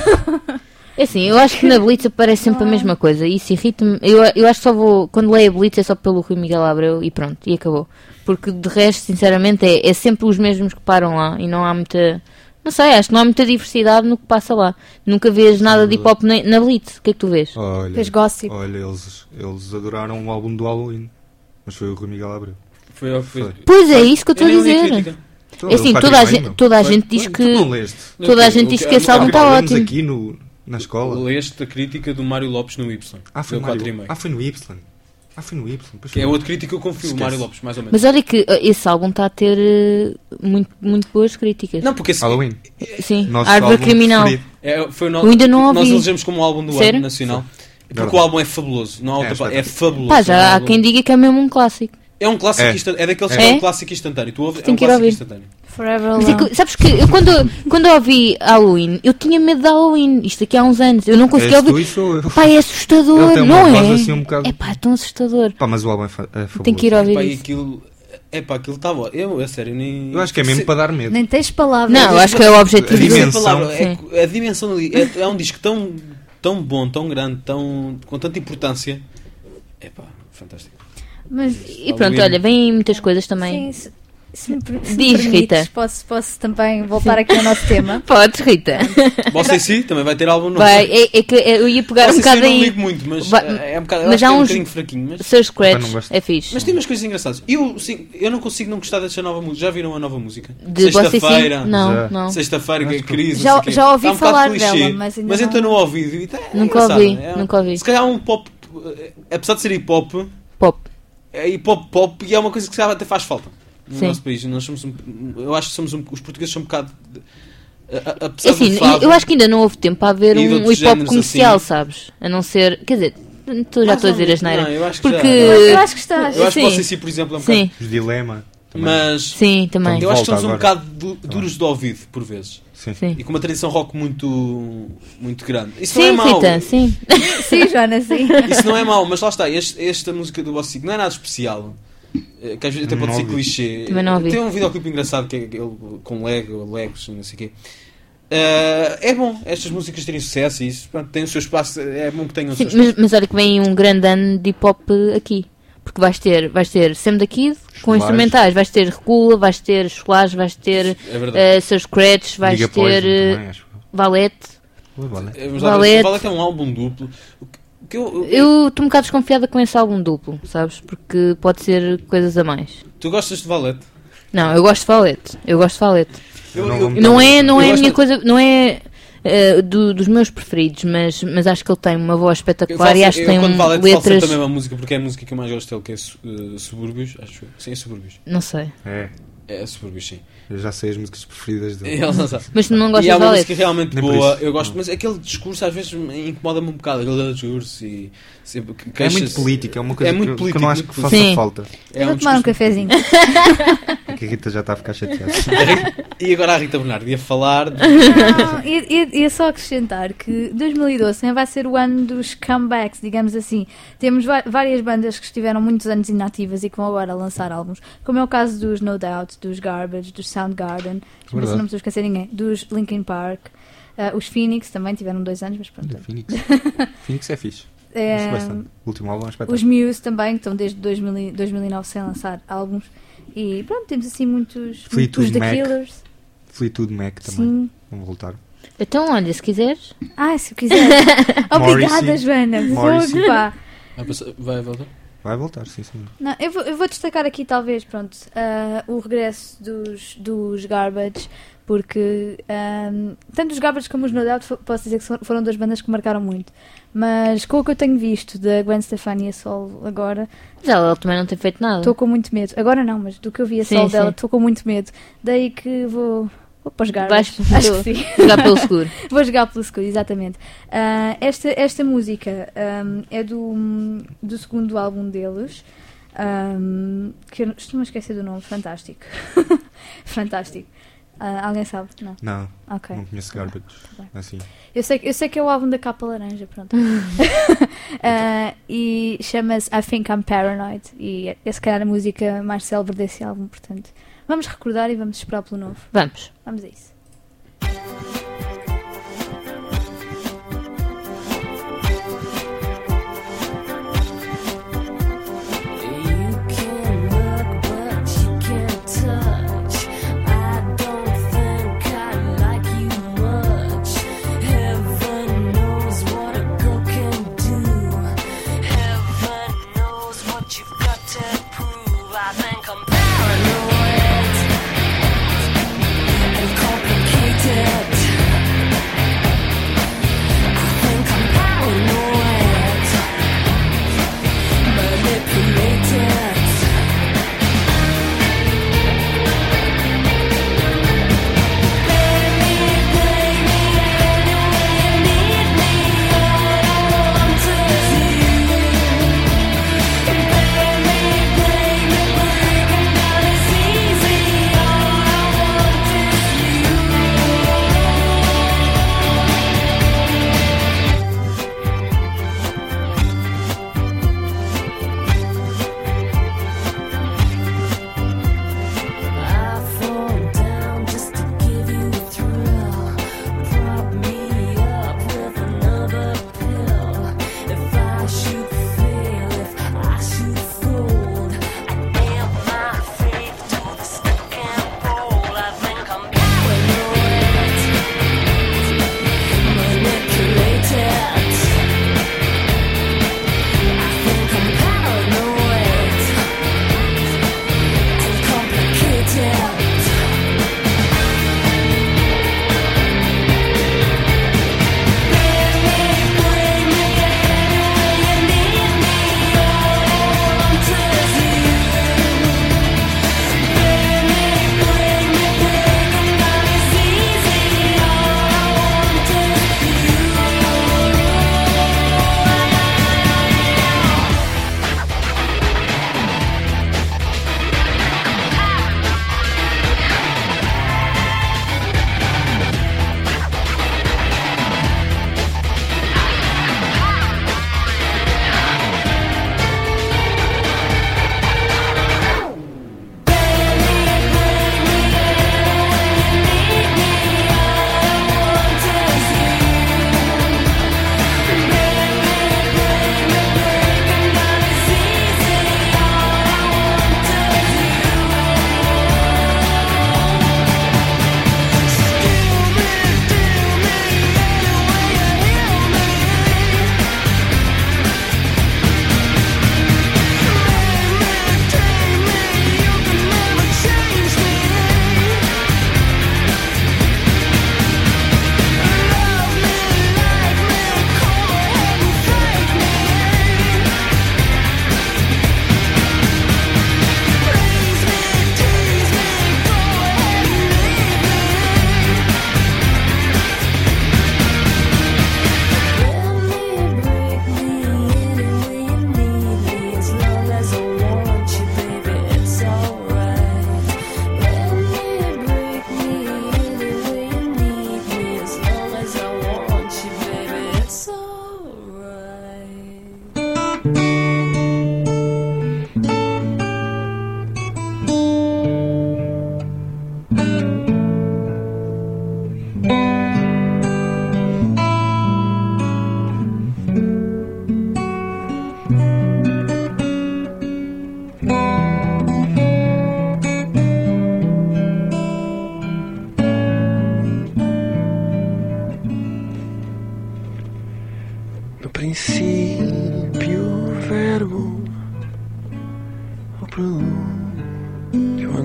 É assim, eu acho que na Blitz aparece sempre a mesma coisa e isso irrita-me. Eu acho que só vou, quando leio a Blitz é só pelo Rui Miguel Abreu e pronto, e acabou. Porque de resto, sinceramente, é sempre os mesmos que param lá e não há muita. Não sei, acho que não há muita diversidade no que passa lá. Nunca vês nada de hip hop na Blitz. O que é que tu vês? Olha, Fez gossip. olha eles adoraram o álbum do Halloween. Mas foi o Rui Miguel Abreu. Foi. Pois é isso que eu estou a nem li dizer. crítica. É assim, toda a gente diz Tu que. não leste? Toda a gente diz que esse álbum está Lemos ótimo. aqui na escola. Leste a crítica do Mário Lopes no Y. Foi Deu no 4,5. Foi no Y. Foi no Y. Pois Que é foi. outra crítica que eu confio, o Esquece. Mário Lopes, mais ou menos. Mas olha que esse álbum está a ter muito, muito boas críticas. Não, porque esse Halloween. Sim, Nosso Árvore álbum Criminal. preferido. foi Eu ainda não nós ouvi. elegemos como álbum do Sério? ano nacional. Porque Verdade. o álbum é fabuloso. Não há outra palavra. É fabuloso. Pá, já há álbum. quem diga que é mesmo um clássico. É um clássico É. instantâneo. É daqueles que É? é um clássico instantâneo. Tu ouves, é Tenho um que ir clássico ouvir. instantâneo. Forever Mas é Alone. que, sabes que eu, quando eu ouvi Halloween, eu tinha medo de Halloween. Isto aqui há uns anos. Eu não conseguia És tu ouvir. e sou eu. Pá, é assustador, Ele tem uma não voz é? assim um bocado- É pá, tão assustador. Pá, mas o álbum é fabuloso. Tenho que ir ouvir Pá, e isso. aquilo. É pá, aquilo estava. A sério, nem. Eu acho que é mesmo para dar medo. Nem tens palavras. Não, eu acho que é o objetivo. A Não sei a dimensão. palavra, Sim. a dimensão ali. É um disco tão bom, tão grande, com tanta importância. É pá, fantástico. Mas, E pronto, olha, vêm muitas coisas também. sim, se me Diz, permites, Rita. posso também voltar aqui ao nosso tema. Podes, Rita. Você sim, também vai ter álbum novo. Vai, é que eu ia pegar um Você sim, bocado eu não aí. ligo muito, mas Vai- é um bocado. mas Mas há é um uns- bocadinho fraquinho. Mas, Seu Scratch não gosto. é fixe. mas tem umas coisas engraçadas. Eu não consigo não gostar desta nova música. Já viram a nova música? De você sim? Sexta-feira. Não, Já. não. Sexta-feira, que é crise. Já- não sei o quê. já ouvi Está um bocado falar clichê, dela, mas ainda não- então no ouvido. E Nunca engraçado, ouvi, é nunca ouvi. Se calhar um pop. Apesar de ser hip hop, Pop. é hip hop pop e é uma coisa que se calhar até faz falta no Sim. nosso país. Nós somos eu acho que os portugueses são um bocado. É Apesar assim, do fado, eu acho que ainda não houve tempo para haver E de um outros hip hop géneros comercial, assim. sabes? A não ser. Quer dizer, tu já estou a dizer a asneira. Não, eu acho que Porque. já. Eu acho que estás. Eu acho que Sim. você sim, por exemplo, é um Sim, Os Dilema. também. mas sim, também. eu acho que Volta somos um agora. bocado duros de ouvido, por vezes. Sim. Sim. E com uma tradição rock muito grande. Isso Sim, não é mau. Rita, sim. Sim, Joana, sim. Isso não é mau, mas lá está. Esta música do Boss não é nada especial. Que às vezes até Não pode ser ouvi. clichê. Também não ouvi. Tem um videoclipe engraçado que é ele com Legos, não sei o quê. É bom estas músicas terem sucesso e isso, pronto, tem o seu espaço, é bom que tenham o seu Sim, espaço. mas olha que vem um grande ano de hip hop aqui. Porque vais ter Sam da Kid com Cholage. instrumentais, vais ter Regula, vais ter Cholage, vais ter É verdade. Sir Scratch, vais Liga ter Poison também, acho. Valete. Vale. Mas Valete. Valete é um álbum duplo. O que eu- Eu estou um bocado desconfiada com esse álbum duplo, sabes? Porque pode ser coisas a mais. Tu gostas de Valete? Não, eu gosto de Valete. Eu gosto de Valete. Eu não vou me Não é, dar- não Eu é a gosto minha de- coisa, não é dos meus preferidos, mas acho que ele tem uma voz espetacular e acho que tem quando Valete falo sempre letras. a mesma música, porque é a música que eu mais gosto dele, que é Subúrbios, acho eu. Sim, é Subúrbios. Não sei. É Subúrbios, sim. Eu já sei as músicas preferidas dele. Ele não sabe. Mas tu não E gostas há de uma Valete? música realmente Nem por boa, isso. eu gosto, mas aquele discurso às vezes incomoda-me um bocado. Aquele discurso e sempre que É queixa-se. muito político, é uma coisa É muito que eu político, não acho muito que faça Sim. falta. É Eu vou um tomar um discurso- cafezinho. É que a Rita já está a ficar chateada. E agora a Rita Bernardo ia falar. Não, ia só acrescentar que 2012 também vai ser o ano dos comebacks, digamos assim. Temos várias bandas que estiveram muitos anos inativas e que vão agora lançar álbuns, como é o caso dos No Doubt, dos Garbage, dos Soundgarden, mas não me estou a esquecer ninguém, dos Linkin Park, os Phoenix também tiveram 2 anos, mas pronto. Phoenix. Phoenix é fixe. É, Gosto bastante. O último álbum é espetáculo. os Muse também, que estão desde 2009 sem lançar álbuns. E pronto, temos assim muitos Fleetwood The Mac. Killers. Fleetwood Mac também. Sim. Vão voltar. Então, olha, se quiseres. Se eu quiser. Obrigada, Morrissey. Joana. Morrissey. Fogo, pá. Vai voltar? Vai voltar, sim, sim. Não, eu vou destacar aqui, talvez, pronto, o regresso dos Garbage, porque tanto os Garbage como os No Doubt posso dizer que foram 2 bandas que marcaram muito. Mas com o que eu tenho visto da Gwen Stefani a solo agora, Mas ela também não tem feito nada. estou com muito medo. Agora não, mas do que eu vi a Sim, solo sim. dela, estou com muito medo. Daí que vou para os Garbage. Vais Acho que sim. jogar pelo seguro. Vou jogar pelo escuro, exatamente. Esta música é do segundo álbum deles, que eu estou-me a esquecer do nome, fantástico. Fantástico. Alguém sabe? Não. Não, Ok. não conheço Garbage. bem. Assim. Eu sei que é o álbum da capa laranja, pronto. E chama-se I Think I'm Paranoid. E é se calhar a música mais célebre desse álbum, portanto. Vamos recordar e vamos esperar pelo novo. Vamos. Vamos a isso. You can look, but you can't touch. I don't think I like you much. Heaven knows what a girl can do. Heaven knows what you've got to prove. I think I'm paranoid and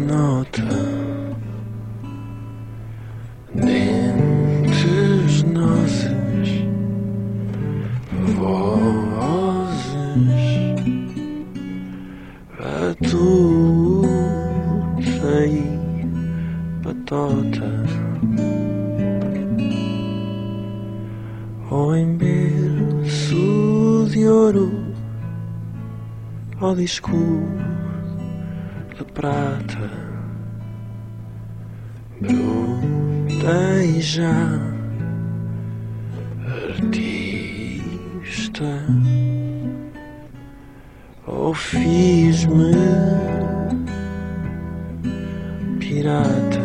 nota dentes, nozes, vozes, batuta e batota, ou em berço de ouro, ou disco de prata, broteja, artista, ou fiz-me pirata,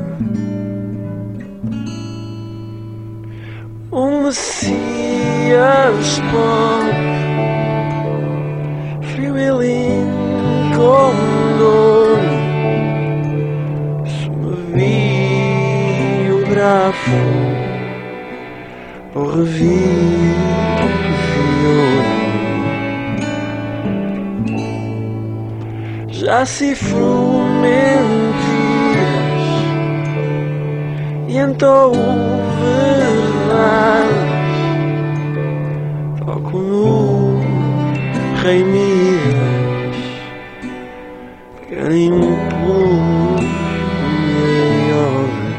um Messias pop, freewheeling com dor, se me biografo ou revivo, já cifro mentiras e então verdade, tal como Rei Midas, pegarem um pulo em ordens.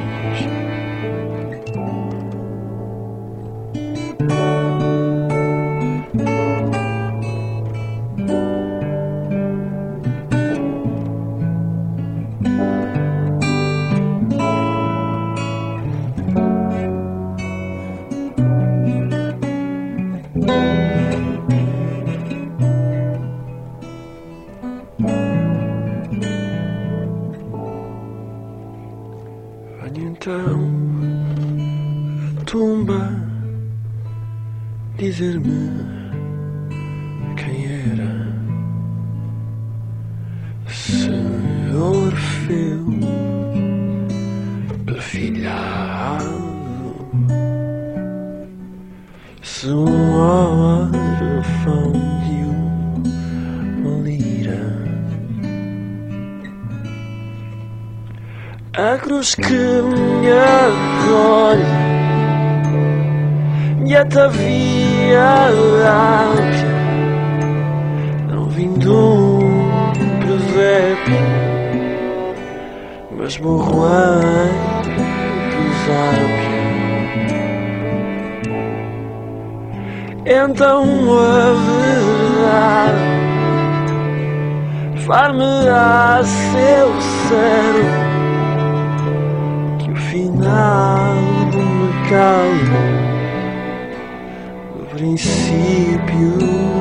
Venho então a tumba dizer-me quem era, se Orfeu perfilhado, se um órfão de uma lira, a cruz que me acolhe, me atavia lápia, não vim de um presépio, mas morro dos ápios. Então a verdade far-me-á seu cérebro, final me calma, no princípio,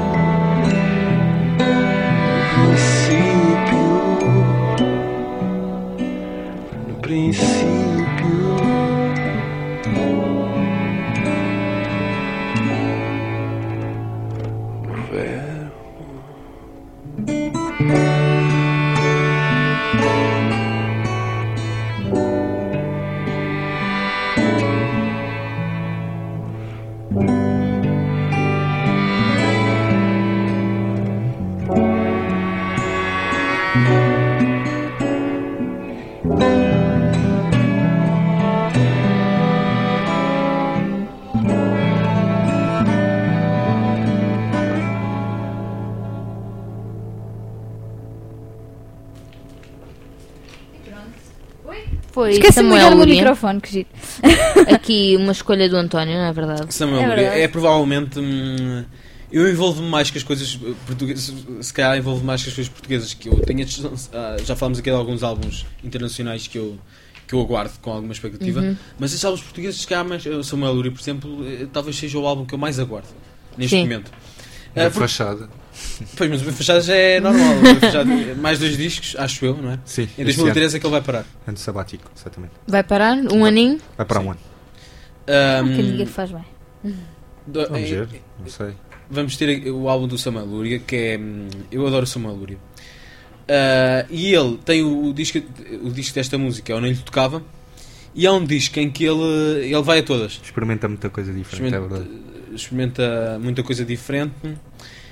no princípio, o verbo. Foi Esqueci-me de ligar Samuel o meu Luria. microfone, que giro. Aqui uma escolha do António, não é verdade? Samuel É Luria verdade. é provavelmente. Eu envolvo-me mais que as coisas portuguesas. Se calhar envolvo mais que as coisas portuguesas. Que eu tenho já falamos aqui de alguns álbuns internacionais que eu aguardo com alguma expectativa. Mas esses álbuns portugueses, se calhar, mais, o Samuel Luria, por exemplo, talvez seja o álbum que eu mais aguardo neste Sim. momento. A fachada. Pois, mas o Fachada já é normal. O Fachada, mais 2 discos, acho eu, não é? Sim. Em este 2013 é que ele vai parar. ano sabático, exatamente. Vai parar? Um aninho? Vai para um ano. Que diga que faz bem. Vamos ver, não sei. Vamos ter o álbum do Samuel Luria, que é. Eu adoro o Samuel Luria. E ele tem o disco desta música, Eu Nem Lhe Tocava. E é um disco em que ele vai a todas. Experimenta muita coisa diferente, é verdade. Experimenta muita coisa diferente.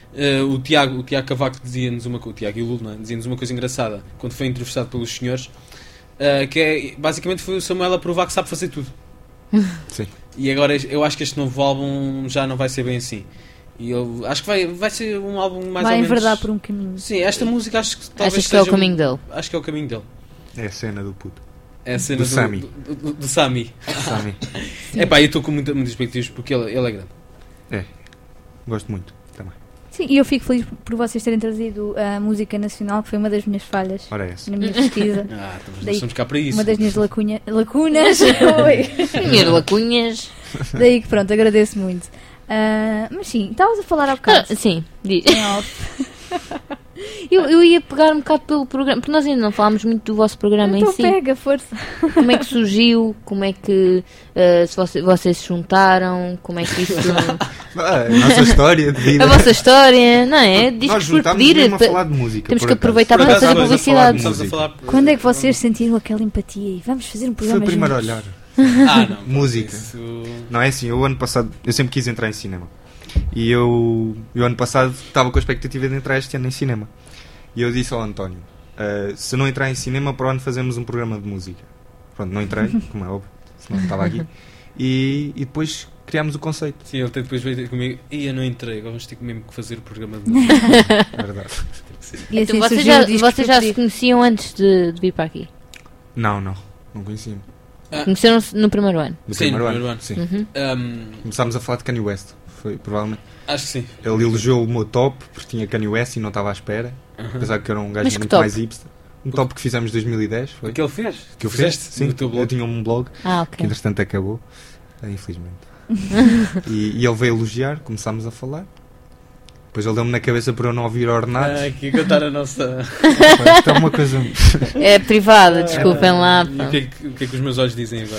O Tiago Cavaco dizia-nos uma coisa, o Tiago e o Lulo, não é? Dizia-nos uma coisa engraçada quando foi entrevistado pelos senhores, que é, basicamente foi o Samuel a provar que sabe fazer tudo. Sim. E agora eu acho que este novo álbum já não vai ser bem assim. E eu acho que vai ser um álbum mais Vai ou menos... enverdar por um caminho. Sim, esta música acho que talvez Achas que é o seja caminho dele? Acho que é o caminho dele. É a cena do puto. É a cena Do Sami. do Sami. Sami. Epá, eu estou com muitas expectativas porque ele é grande. Gosto muito também. Sim, e eu fico feliz por vocês terem trazido a música nacional, que foi uma das minhas falhas Ora é essa. na minha pesquisa. Então, nós Daí, estamos cá para isso. Uma das minhas lacunas. Oi. Minhas lacunhas. Daí que pronto, agradeço muito. Mas sim, estavas a falar há bocado. Sim, diz. Em off. Eu ia pegar um bocado pelo programa, porque nós ainda não falámos muito do vosso programa Então em si. pega, força. Como é que surgiu? Como é que se vocês se juntaram? Como é que isso. A nossa história de vida. A vossa história, não é? Discos Nós por juntámos pedir. mesmo a falar de música. Temos por que acaso. aproveitar Por para acaso, fazer estamos a publicidade. falar- estamos a falar- Quando é que vocês sentiram aquela empatia e vamos fazer um Foi programa o primeiro juntos? olhar. Não. Música. Isso... Não é assim, eu ano passado, eu sempre quis entrar em cinema. E eu ano passado estava com a expectativa de entrar este ano em cinema. E eu disse ao António, se não entrar em cinema, para o ano fazemos um programa de música. Pronto, não entrei, como é óbvio, senão estava aqui. E depois criámos o conceito. Sim, ele depois veio ter comigo e eu não entrei, agora vamos ter mesmo que fazer o programa de música. É verdade. E assim Então, vocês surgiu já, o disco vocês já se preferido. conheciam antes de vir para aqui? Não conhecia-me. Conheceram-se no primeiro ano? No Sim, primeiro no ano. primeiro ano. Sim. Uhum. Começámos a falar de Kanye West. Foi provavelmente. Acho que sim. Ele elogiou o meu top porque tinha Kanye West e não estava à espera. Apesar que eu era um gajo Mas que muito top? mais hipster. Um top que fizemos em 2010. Foi. O que ele fez? Que eu fiz? Fizeste Sim, no teu blog? eu tinha um blog Ah, que ok. entretanto acabou, infelizmente. e ele veio elogiar, começámos a falar. Depois ele deu-me na cabeça para eu não ouvir ordenados. Aqui contar a nossa. Isto é uma coisa. É privada, desculpem lá. E o que é que os meus olhos dizem agora?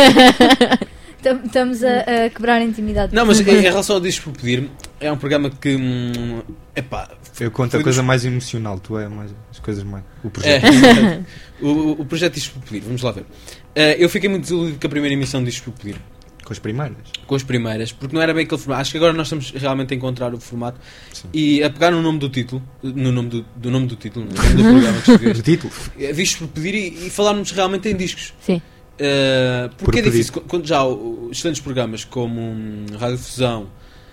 Estamos a quebrar a intimidade. Não, mas em relação ao Disco por Pedir, é um programa que. Epá, Eu conto Foi a coisa dos- mais emocional, tu é mais as coisas mais. O é, projeto. o projeto Disco por Pedir, vamos lá ver. Eu fiquei muito desiludido com a primeira emissão de Disco por Pedir. Com as primeiras. Com as primeiras, porque não era bem aquele formato. Acho que agora nós estamos realmente a encontrar o formato Sim. e a pegar no nome do título, no nome do nome do título, no nome do programa que O escreveste, título. Discos por Pedir e falarmos realmente em discos. Sim. Porque Por é pedir. difícil, quando já excelentes programas como Rádio Fusão,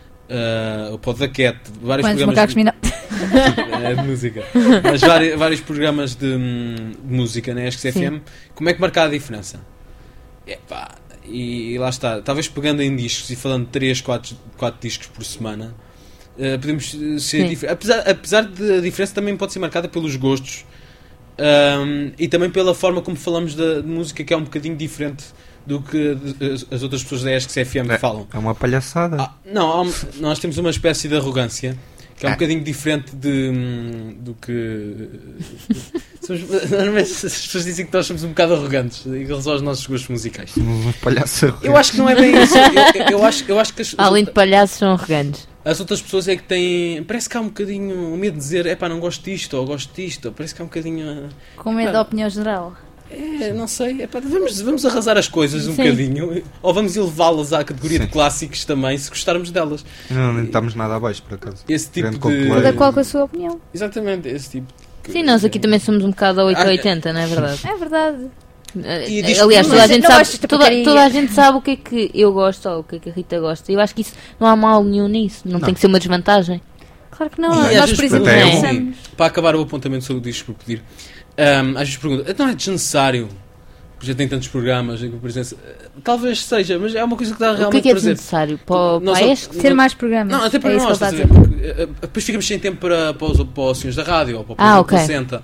o Pod da Cat, vários Quantos programas macacos mina... de música, mas vários programas de música na ESC FM, como é que marca a diferença? Epá, e lá está, talvez pegando em discos e falando de 3, 4 discos por semana, podemos ser Sim. diferentes. Apesar de a diferença também pode ser marcada pelos gostos e também pela forma como falamos de música, que é um bocadinho diferente do que as outras pessoas da ESC FM falam. É uma palhaçada. Não, nós temos uma espécie de arrogância que é um bocadinho diferente do que. Normalmente as pessoas dizem que nós somos um bocado arrogantes em relação aos nossos gostos musicais. Uma palhaça. Eu acho que não é bem isso. Eu acho que Além de palhaços, são arrogantes. as outras pessoas é que têm. Parece que há um bocadinho o medo de dizer epá, não gosto disto ou gosto disto. Ou parece que há um bocadinho. Com medo da opinião geral. Não sei, epá, vamos arrasar as coisas um Sim. bocadinho ou vamos elevá-las à categoria de Sim. clássicos também, se gostarmos delas. Não estamos nada abaixo, por acaso. Esse tipo Grande de. Coldplay. Cada qual com a sua opinião. Exatamente, esse tipo. Sim, nós aqui também somos um bocado a 880, não é verdade? É verdade. E diz- Aliás, toda a Mas gente não sabe, gosto desta porcaria. toda a gente sabe o que é que eu gosto ou o que é que a Rita gosta. Eu acho que isso não há mal nenhum nisso. Não tem que ser uma desvantagem. Claro que não. E às Nós, vezes por exemplo, até é bom. pensamos. Para acabar o apontamento sobre o disco por pedir, às vezes perguntam, então é desnecessário? Porque já tem tantos programas, a presença. Talvez seja, mas é uma coisa que dá O realmente que é prazer. desnecessário? Para Nós- para este? Ter mais programas. Não, até para é isso nós, que ele estás a está a ver? dizer. Porque, depois ficamos sem tempo para os senhores da rádio ou para o Ah, programa ok. Placenta.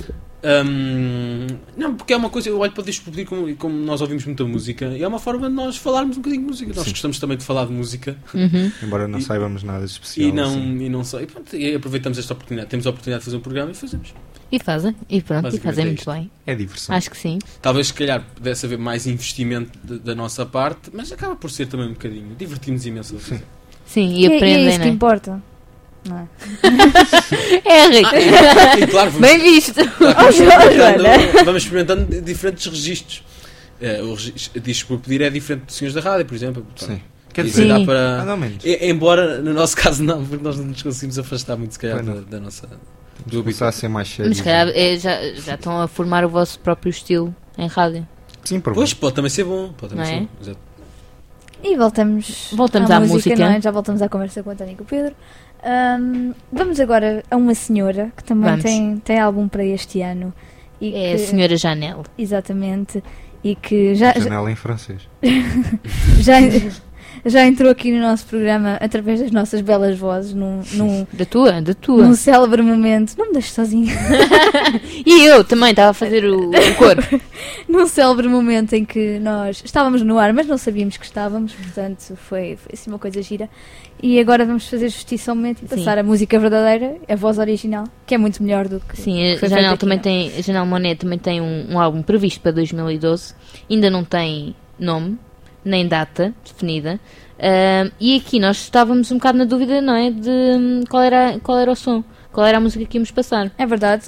Não, porque é uma coisa, eu olho para o disco por pedir como nós ouvimos muita música e é uma forma de nós falarmos um bocadinho de música. Nós gostamos também de falar de música. Uhum. Embora não saibamos nada de especial. assim. E não sei. E, pronto, e aproveitamos esta oportunidade. Temos a oportunidade de fazer um programa e fazemos. E fazem. E pronto, e Basicamente fazem é muito isto. bem. É diversão. Acho que sim. Talvez, se calhar, pudesse haver mais investimento da nossa parte, mas acaba por ser também um bocadinho. Divertimos imenso a fazer. Sim, E e é aprendem, isso que não importa. Não é? é? É, Rita. E claro, vamos, Bem visto. vamos experimentando diferentes registros. O registro disco por pedir é diferente dos senhores da rádio, por exemplo. Sim. Quer Isso dizer, dá Sim. para... mais ou menos. Embora no nosso caso não, porque nós não nos conseguimos afastar muito, se calhar, Pois não. da nossa. Vou começar a ser mais sério. Mas se calhar já estão a formar o vosso próprio estilo em rádio. Sim, por Pois, pode também ser bom. Pode também Não é? ser bom. Exato. E voltamos Voltamos à música. não é? Já voltamos à conversa com o António e com o Pedro. Vamos agora a uma senhora que também Vamos. tem álbum para este ano. E É a que- senhora Janelle. Exatamente. E que já, Janela em francês. já, já entrou aqui no nosso programa através das nossas belas vozes num Da tua. num célebre momento. Não me deixes sozinha. E eu também estava a fazer o coro. Num célebre momento em que nós estávamos no ar, mas não sabíamos que estávamos, portanto foi assim uma coisa gira. E agora vamos fazer justiça ao momento e Sim. passar a música verdadeira, a voz original, que é muito melhor do que Sim, que a foi Janelle feito também aqui, não? tem, a Janelle Monáe também tem um álbum previsto para 2012. Ainda não tem nome, nem data definida. E aqui nós estávamos um bocado na dúvida, não é? De qual era o som, qual era a música que íamos passar. É verdade,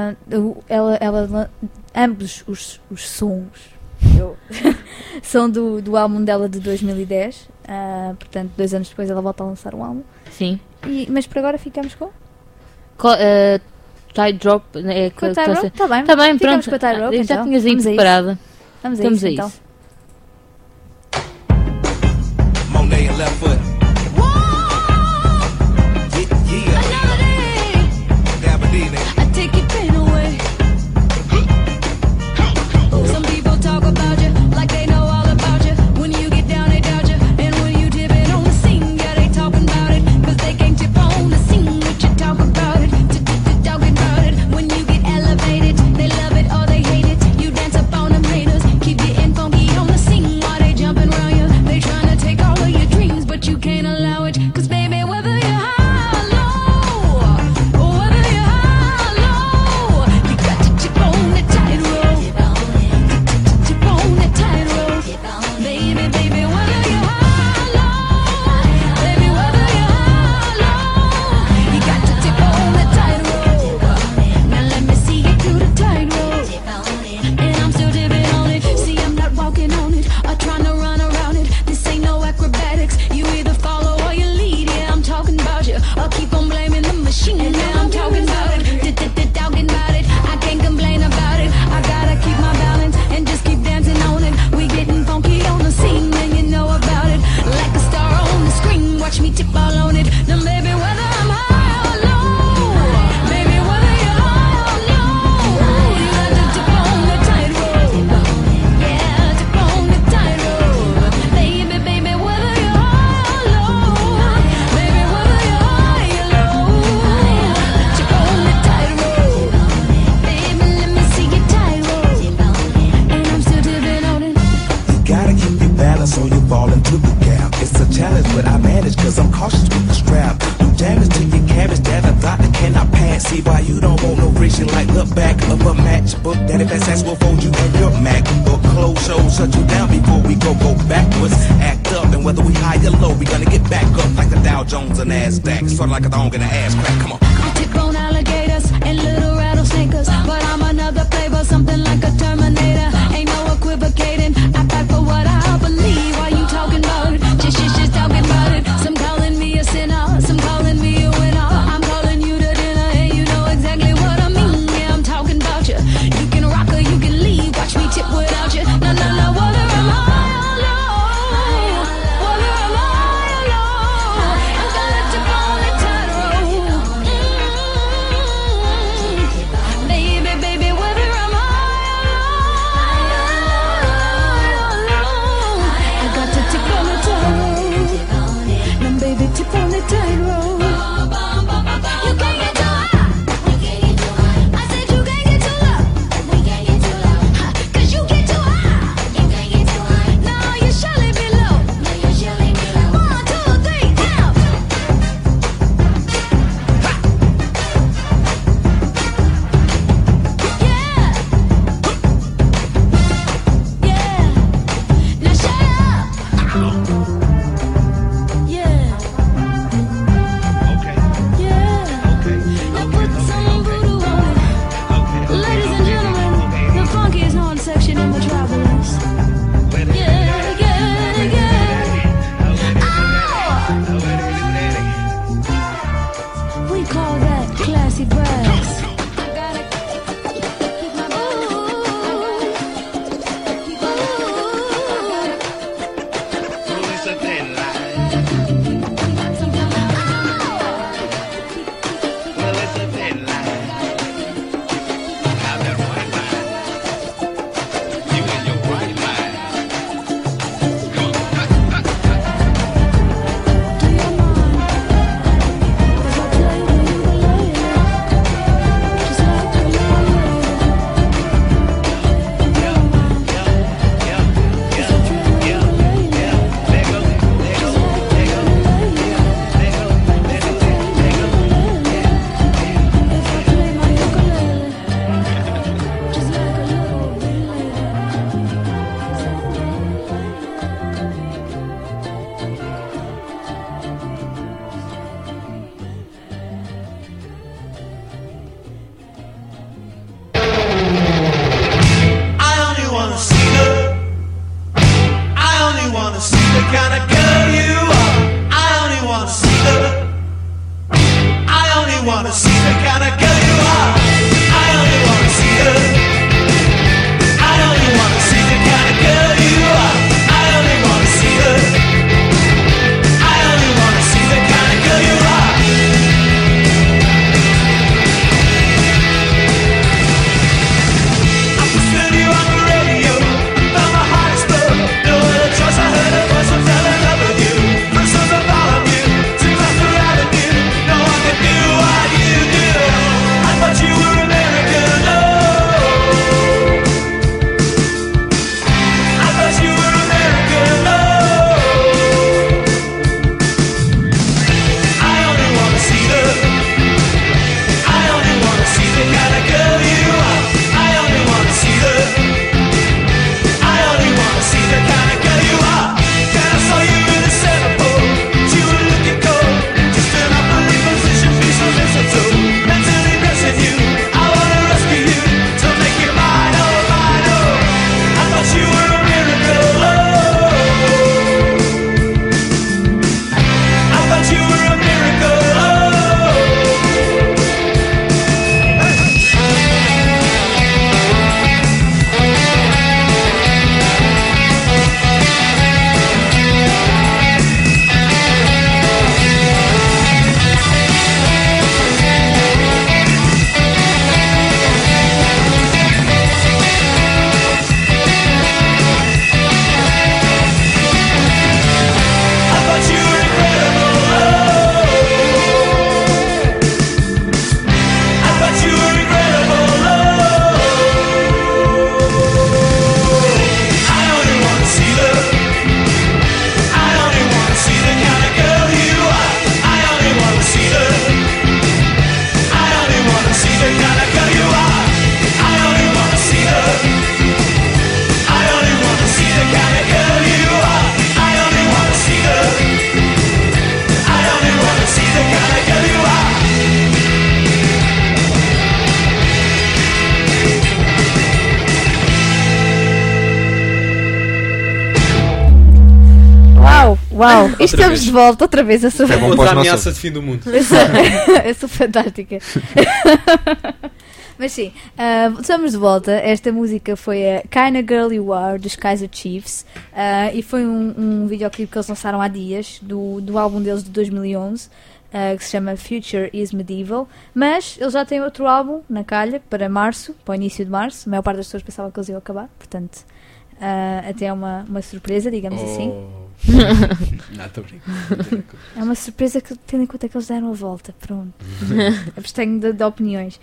ambos os sons são do álbum dela de 2010, portanto 2 anos depois ela volta a lançar um álbum. Sim. Mas por agora ficamos com Tide Drop. É, com a Tie Rope, está bem, Tá bem, ficamos pronto. com a Tie Rope, Já então. tinhas aí Vamos a isso. preparada. Vamos a Estamos isso, a então. isso. Monet and left foot. Dabba-dee, I take your pain away. Some people talk about you like they know all about you. When you get down, they doubt you. And when you dip it on the scene, yeah, they talking about it. Cause they can't tip on the scene, but you talk about it. Talking about it. When you get elevated, they love it or they hate it. You dance up on them haters. Keep getting funky on the scene while they jumping around you. They trying to take all of your dreams, but you can't allow it. Cause baby, whether you're high or low, or whether you're high or low, you got to chip on the tightrope. Chip on the tightrope. Baby, baby, whether you're high or low, baby, whether you're high or low, you got to tip on the tightrope. Now let me see you do the tightrope. And I'm still dipping on it. See, I'm not walking on it or trying to run around it. This ain't no acrobatics. You either follow or you lead. Yeah, I'm talking about you. I'll keep on blaming the machine. Yeah, I'm talking about it. Talking about it. I can't complain about it. I gotta keep my balance and just keep dancing on it. We getting funky on the scene and you know about it. Like a star on the screen. Watch me tip all on it. Now, baby, whether I'm high or low, baby, whether you're high or low, you got to tip on the tightrope. Yeah, tip on the tightrope. Baby, baby, whether you're high or low, baby, whether you're high or low, tip on the tightrope. Baby, let me see your tightrope. And I'm still dipping on it. You gotta keep your balance or you fall into the gap. It's a challenge, but I manage cause I'm cautious with the strap. Do damage to your cabbage that a doctor cannot pass. See why you don't want no friction like the back of a matchbook. That if that sex will fold you and your MacBook. Close shows shut you down before we go backwards. Act up and whether we high or low, we gonna get back up like the Dow Jones and NASDAQ. Sort of like a dog in an ass crack. Come on. I tip on alligators and little rattlesnakers, but I'm another flavor, something like a Terminator. Ain't no equivocating. I fight for what I believe. Why you talking about it? Just talking about it. Some calling me a sinner, some calling me a winner. I'm calling you to dinner, and you know exactly what I mean. Yeah, I'm talking about you. You can rock or you can leave. Watch me tip without you. No, no, no. Whether I'm high or low, whether I'm high or low, I gotta tip on the tightrope. Baby, baby, whether I'm high or low, Uau, estamos vez. de volta outra vez. Eu sou, É bom para Outra os ameaça nossos. de fim do mundo. eu sou fantástica. Mas sim, estamos de volta. Esta música foi a Kinda Girl You Are dos Kaiser Chiefs e foi um videoclipe que eles lançaram há dias do álbum deles de 2011 que se chama Future is Medieval. Mas eles já têm outro álbum na calha para março, para o início de março. A maior parte das pessoas pensava que eles iam acabar, portanto, até é uma surpresa, digamos assim. Não, estou brincando. É uma surpresa que, tendo em conta que eles deram a volta. Pronto. Abstenho de opiniões.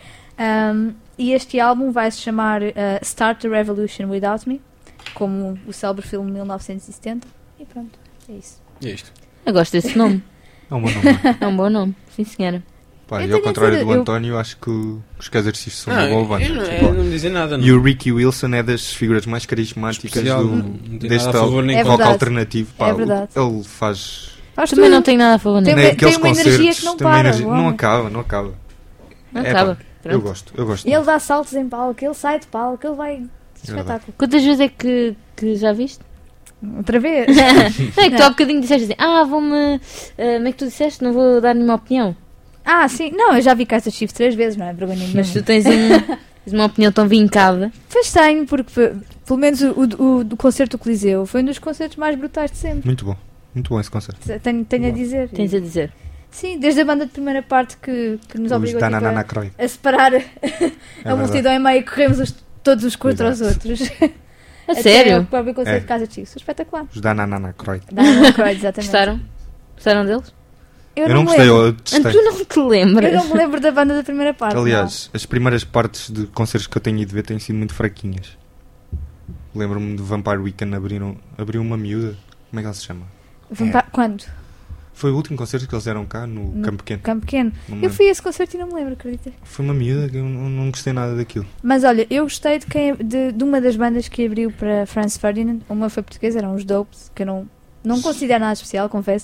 E este álbum vai se chamar Start the Revolution Without Me, como o célebre filme de 1970. E pronto, é isso. E é isto. Eu gosto desse nome. É um bom nome. É um bom nome. Sim, senhora. Pá, Eu e ao tenho a contrário dizer, do eu- António, acho que os Kaiser Chiefs são Não, uma boa eu banda. não me dizer nada. Não. E o Ricky Wilson é das figuras mais carismáticas Especial, do, não tem deste nada a favor nem É rock verdade. alternativo. Pá, É verdade. Ele faz. Faz Também tudo. não tenho nada a favor Tem nele. uma- naqueles uma energia concertos, que não tem uma para, energia- o não homem. acaba, não acaba. Não É, acaba. pá, Pronto. eu gosto. Ele dá saltos em palco, ele sai de palco, ele vai. Espetáculo. Quantas vezes é que já viste? Outra vez. Não é que tu há bocadinho disseste assim, vou-me... como é que tu disseste? Não vou dar nenhuma opinião. Ah, sim. Não, eu já vi Kaiser Chiefs 3 vezes, não é vergonha nenhuma. Mas tu tens uma opinião tão vincada. Pois tenho, porque pelo menos o do concerto do Coliseu foi um dos concertos mais brutais de sempre. Muito bom esse concerto. Tenho a dizer. Tens a dizer. Sim, desde a banda de primeira parte que nos Os obrigou da tipo, Nana Croy. a separar a verdade. multidão em meio e corremos todos uns contra os Exato. outros. A Até sério? o próprio concerto É. de Kaiser Chiefs. Foi espetacular. Os da Nana Croy. Da Nana Croy, exatamente. Gostaram? Gostaram deles? Eu Eu não não me gostei, lembro. eu detestei. Tu não te lembras? Eu não me lembro da banda da primeira parte. Aliás, as primeiras partes de concertos que eu tenho ido ver têm sido muito fraquinhas. Lembro-me do Vampire Weekend abriu uma miúda. Como é que ela se chama? Não. Quando? Foi o último concerto que eles deram cá no Campo Pequeno. Campo Pequeno. Não me Eu lembro. fui a esse concerto e não me lembro, acredita? Foi uma miúda que eu não gostei nada daquilo. Mas olha, eu gostei de uma das bandas que abriu para Franz Ferdinand. Uma foi portuguesa, eram os Dopes, que eu não considero nada especial, confesso.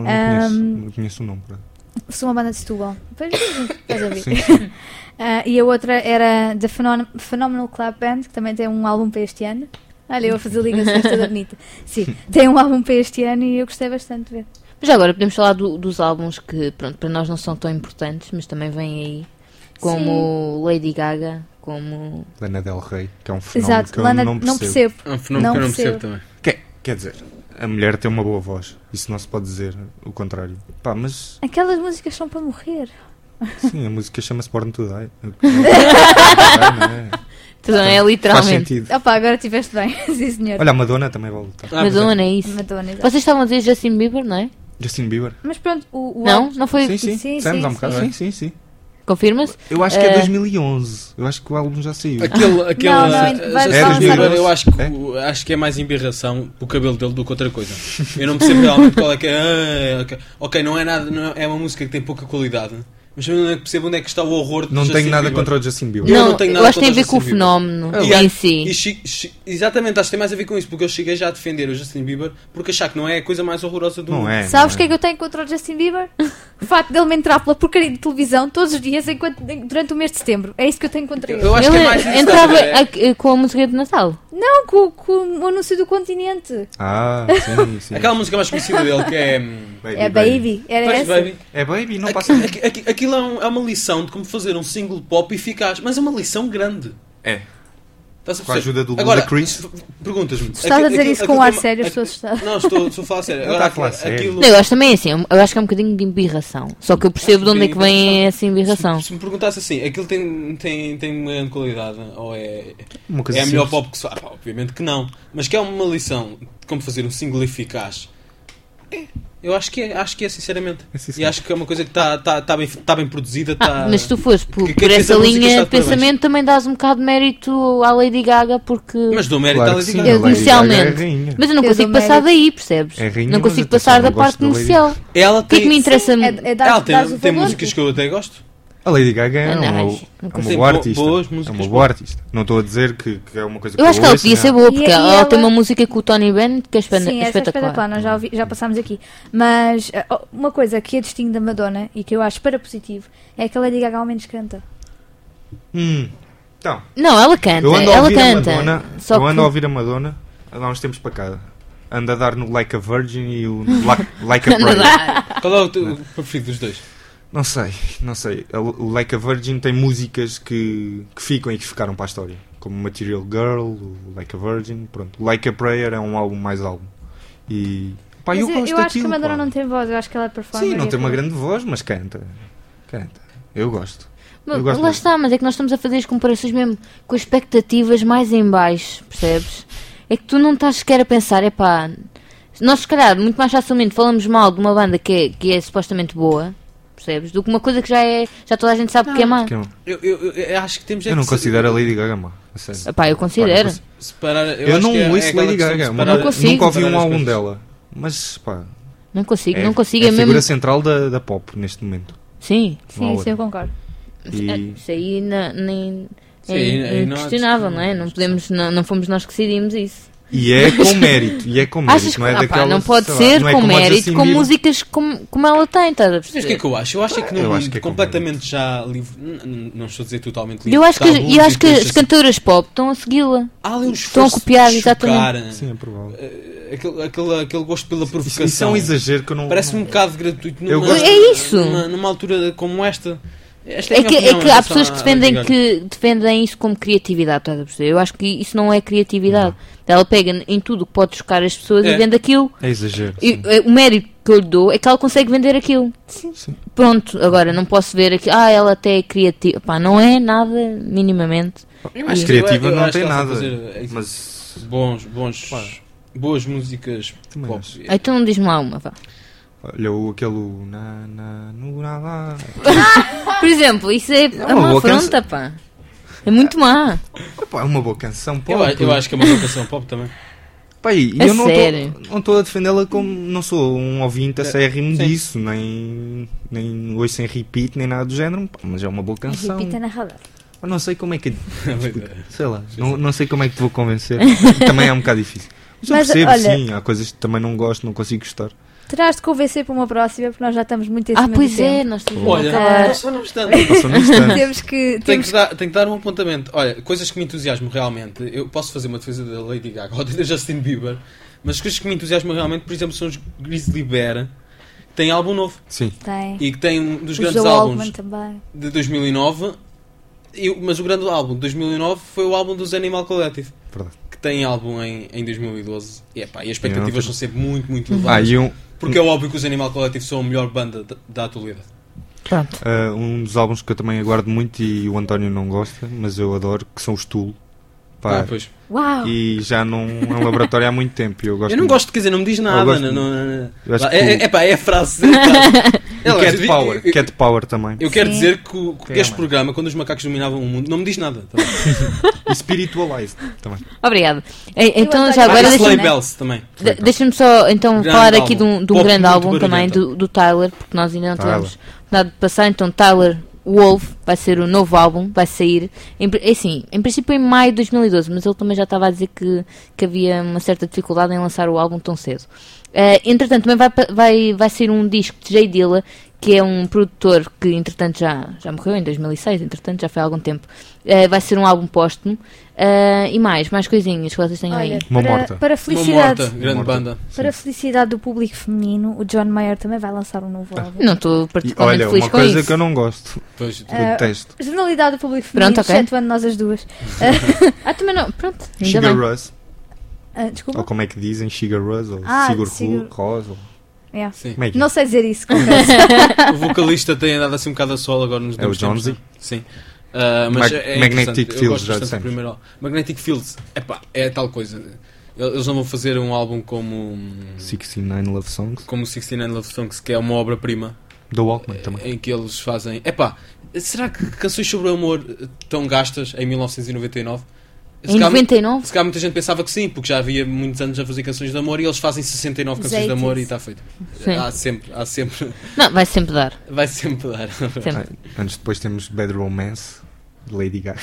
Não conheço o nome. Sou uma banda de Setúbal. Depois vais ouvir. Sim, sim. E a outra era The Phenomenal Club Band, que também tem um álbum para este ano. Olha, eu a fazer ligações toda bonita. Sim, tem um álbum para este ano e eu gostei bastante de ver. Mas já agora podemos falar dos álbuns que, pronto, para nós não são tão importantes, mas também vêm aí. Como Lady Gaga, como... Lana Del Rey, que é um fenómeno Exato, que eu Lana, não percebo. É um fenómeno que eu não percebo também. Quer dizer, a mulher tem uma boa voz. Isso não se pode dizer o contrário. Pá, mas Aquelas músicas são para morrer. sim, a música chama-se Born to Die. Não é? Então é Faz literalmente. sentido. Opa, agora estiveste bem. Sim, senhor. Olha, a Madonna também vai lutar. Madonna, é isso. Madonna, exato. Vocês estavam a dizer Justin Bieber, não é? Justin Bieber. Mas pronto, o Não? álbum- Não foi? Sim. Sim, Dissemos há um sim, bocado. sim. Sim. Confirma-se? Eu acho que é Eh, 2011. Eu acho que o álbum já saiu. Aquele Não, vai Justin lançar Bieber, outro. eu acho que é mais embirração o cabelo dele do que outra coisa. Eu não percebo realmente qual é que é. Ok, não é nada, é uma música que tem pouca qualidade, mas eu não percebo onde é que está o horror de Não Justin tenho nada Bieber. contra o Justin Bieber. Eu Não, não tenho eu nada acho que tem a contra ver com o Justin Bieber. fenómeno E há- em si. Exatamente, acho que tem mais a ver com isso, porque eu cheguei já a defender o Justin Bieber porque achar que não é a coisa mais horrorosa do mundo. Não é. Sabes o não que é que eu tenho contra o Justin Bieber? O facto dele me entrar pela porcaria de televisão todos os dias durante o mês de setembro. É isso que eu tenho contra ele. Eu acho que é mais isso, Ele entrava estás a ver? com a música de Natal. Não, com o anúncio do continente. Ah, sim. Aquela música mais conhecida dele que é. É Baby. Era Pois, essa. Baby. É Baby, não passa. Aquilo é uma lição de como fazer um single pop eficaz, mas é uma lição grande. É. Estás a Com a perceber? ajuda do Agora, Ludacris. Perguntas-me. Tu estás a dizer isso com um ar sério, estou assustada. Não, estou a falar sério. Ele Agora, está a falar sério. aquilo. Não, eu acho também assim, eu acho que é um bocadinho de embirração. Só que eu percebo de onde é que vem essa embirração. Se me perguntasse assim, aquilo tem uma grande qualidade ou é Uma coisa a melhor simples. pop que se faz? Obviamente que não. Mas que é uma lição de como fazer um single eficaz. Eu acho que é sinceramente. É, sim, sim. E acho que é uma coisa que está bem produzida. Mas se tu fores por Quem fez essa a música linha está de de parabéns. pensamento também dás um bocado de mérito à Lady Gaga porque... Mas dou mérito Claro à que Lady sim, Gaga. a Lady inicialmente. Gaga é a rainha. Mas eu não Eu consigo dou passar mérito. daí, percebes? É rainha, Não mas consigo atenção, passar eu da gosto parte da Lady inicial. Ela O que é que me interessa? É Ela dar o tem valor. músicas que eu até gosto. A Lady Gaga é Não, uma não boa artista. boas É músicas uma boa artista. Não estou a dizer que é uma coisa que Eu acho que ela ouço, podia não. ser boa, porque E ela ela- tem uma música com o Tony Bennett que é Sim, essa é espetacular. espetacular, nós já passámos aqui. Mas uma coisa que a distingue da Madonna e que eu acho para positivo é que a Lady Gaga ao menos canta. Então, Não, ela canta, eu ando a ela ouvir a canta. Madonna. Só Eu ando a que... ouvir a Madonna há uns tempos para cá. anda a dar no Like a Virgin e o Like a Prayer. Qual é o teu preferido dos dois? Não sei. O Like a Virgin tem músicas que ficam e que ficaram para a história. Como Material Girl, o Like a Virgin, pronto. O Like a Prayer é um álbum mais álbum. E pá, eu gosto eu acho daquilo, que a Madonna pá. não tem voz, eu acho que ela é performer. Sim, não e tem uma acabou. grande voz, mas canta. Eu gosto. Mas Eu gosto lá mesmo. está, mas é que nós estamos a fazer as comparações mesmo com as expectativas mais em baixo, percebes? É que tu não estás sequer a pensar, epá, nós se calhar muito mais facilmente falamos mal de uma banda que é supostamente boa, percebes? Do que uma coisa que já toda a gente sabe que é má. Porque Eu acho que temos eu não considero a Lady Gaga má. A sério. Epá, eu considero. separar. Eu acho não que é ouço aquela Lady questão de Gaga. separar- Não consigo. Nunca ouvi separar um as álbum coisas. dela. Mas pá, Não consigo, é não consigo. a É figura mesmo... central da pop neste momento. Sim, Sim, isso eu concordo. E isso aí nem Sim, é aí não há inquestionável, não é? discussão. Não podemos, não fomos nós que decidimos isso. é com mérito. Achas que não é pá, daquela, não pode sei lá, ser não é com como a mérito, Justin com Bieber. músicas como ela tem, estás a Mas o que é perceber? que eu acho? Eu acho é que num Eu acho mundo que é completamente já livre. Não estou a dizer totalmente livre. Eu acho que, de tabus eu acho e que as coisas assim. cantoras pop estão a segui-la. Há ali um estão a esforço copiar, de exatamente. chocar, Sim, é provável. aquele gosto pela provocação. Isso é um exagero que eu não. Parece-me um bocado gratuito Eu numa, gosto- É isso. numa altura como esta. Esta É a minha que opinião em há relação pessoas que à Lady Gaga. defendem isso como criatividade, estás a perceber? Eu acho que isso não é criatividade. Ela pega em tudo que pode chocar as pessoas e vende aquilo. É exagero. E, sim. o mérito que eu lhe dou é que ela consegue vender aquilo. Sim. Pronto, agora não posso ver aqui. Ela até é criativa. Pá, não é nada, minimamente. Eu Mas acho- criativa eu não acho tem que ela nada. sabe fazer, Mas boas músicas Também pop. acho. Então diz-me lá uma, vá. olha, aquele na lá. Por exemplo, isso é uma uma boa afronta, pá. É muito má. Pá, é uma boa canção pop. Eu acho que é uma boa canção pop também. Pá, e A eu não sério? estou a defendê-la como não sou um ouvinte acérrimo Sim. disso, nem ouço sem repeat, nem nada do género, pá, mas é uma boa canção. Repita na radar. Eu não sei como é que sei lá, não sei como é que te vou convencer. Também é um bocado difícil. Mas eu Mas, percebo, olha- sim, há coisas que também não gosto, não consigo gostar. Terás de convencer para uma próxima, porque nós já estamos muito em cima do Pois é, tempo. nós temos Olha, que acabar. passou num instante. Passou num instante. Temos que... Tenho que dar um apontamento. Olha, coisas que me entusiasmam realmente. Eu posso fazer uma defesa da Lady Gaga ou da Justin Bieber, mas as coisas que me entusiasmam realmente, por exemplo, são os Grizzly Bear, que têm álbum novo Sim. Tem. e que têm um dos O grandes Joe álbuns Altman também. de 2009. Mas o grande álbum de 2009 foi o álbum dos Animal Collective, Verdade. que tem álbum em 2012. E, epá, e as Eu não expectativas tô- são sempre muito elevadas. E Porque é óbvio que os Animal Collective são a melhor banda da atualidade. Pronto. um dos álbuns que eu também aguardo muito e o António não gosta, mas eu adoro, que são os Tool. Pá, Pois. Uau! e já não é um laboratório há muito tempo. Eu Eu não gosto, quer dizer, não me diz nada. gosto Não, muito. Eu acho que é a frase. Cat Power. Cat Power também. Eu quero Sim. dizer que É, este mano. programa, quando os macacos dominavam o mundo, não me diz nada. Tá bem? E Spiritualized também. Obrigado. Então, adoro já agora essa Slay deixa-me Bells também. deixa-me só então Grande falar aqui de álbum. um Pop grande muito álbum também barulhento. do Tyler, porque nós ainda não Tyler. tivemos nada de passar. Então, Tyler Wolf vai ser o novo álbum, vai sair em princípio em maio de 2012, mas ele também já estava a dizer que havia uma certa dificuldade em lançar o álbum tão cedo. Entretanto, também vai sair um disco de Jay Dilla, que é um produtor que entretanto já morreu em 2006, entretanto já foi há algum tempo. Vai ser um álbum póstumo. E mais coisinhas que vocês têm aí. Olha, Uma para, morta. para a Uma felicidade, morta, grande Morta. banda. para a felicidade do público feminino, o John Mayer também vai lançar um novo álbum. Não estou E, particularmente olha, feliz uma com coisa isso. que eu não gosto. Pois, Ah, Detesto. Generalidade do público feminino, Pronto, ok. excetuando nós as duas. Também não. Pronto, ainda Sugar bem. Rush. Desculpa. Ou como é que dizem? Sugar Rush ou Sigur Sigur Rós. Ou... Yeah. sim. Como é que Não sei dizer isso, confesso. O vocalista tem andado assim um bocado a solo agora nos É o últimos tempos, Jonesy? Sim. Mas Magnetic interessante. Eu Fields, gosto já bastante do dissemos. primeiro álbum. Magnetic Fields, é tal coisa. Eles não vão fazer um álbum como 69 Love Songs. o 69 Love Songs, que é uma obra-prima, Do Walkman também. em que eles fazem... será que canções sobre o amor estão gastas em 1999? Em 99? Se calhar muita gente pensava que sim, porque já havia muitos anos a fazer canções de amor e eles fazem 69 Os canções de amor 80s. e está feito. Sim. Há sempre... Não, vai sempre dar. Vai sempre dar. Sempre. Antes depois temos Bad Romance, de Lady Gaga.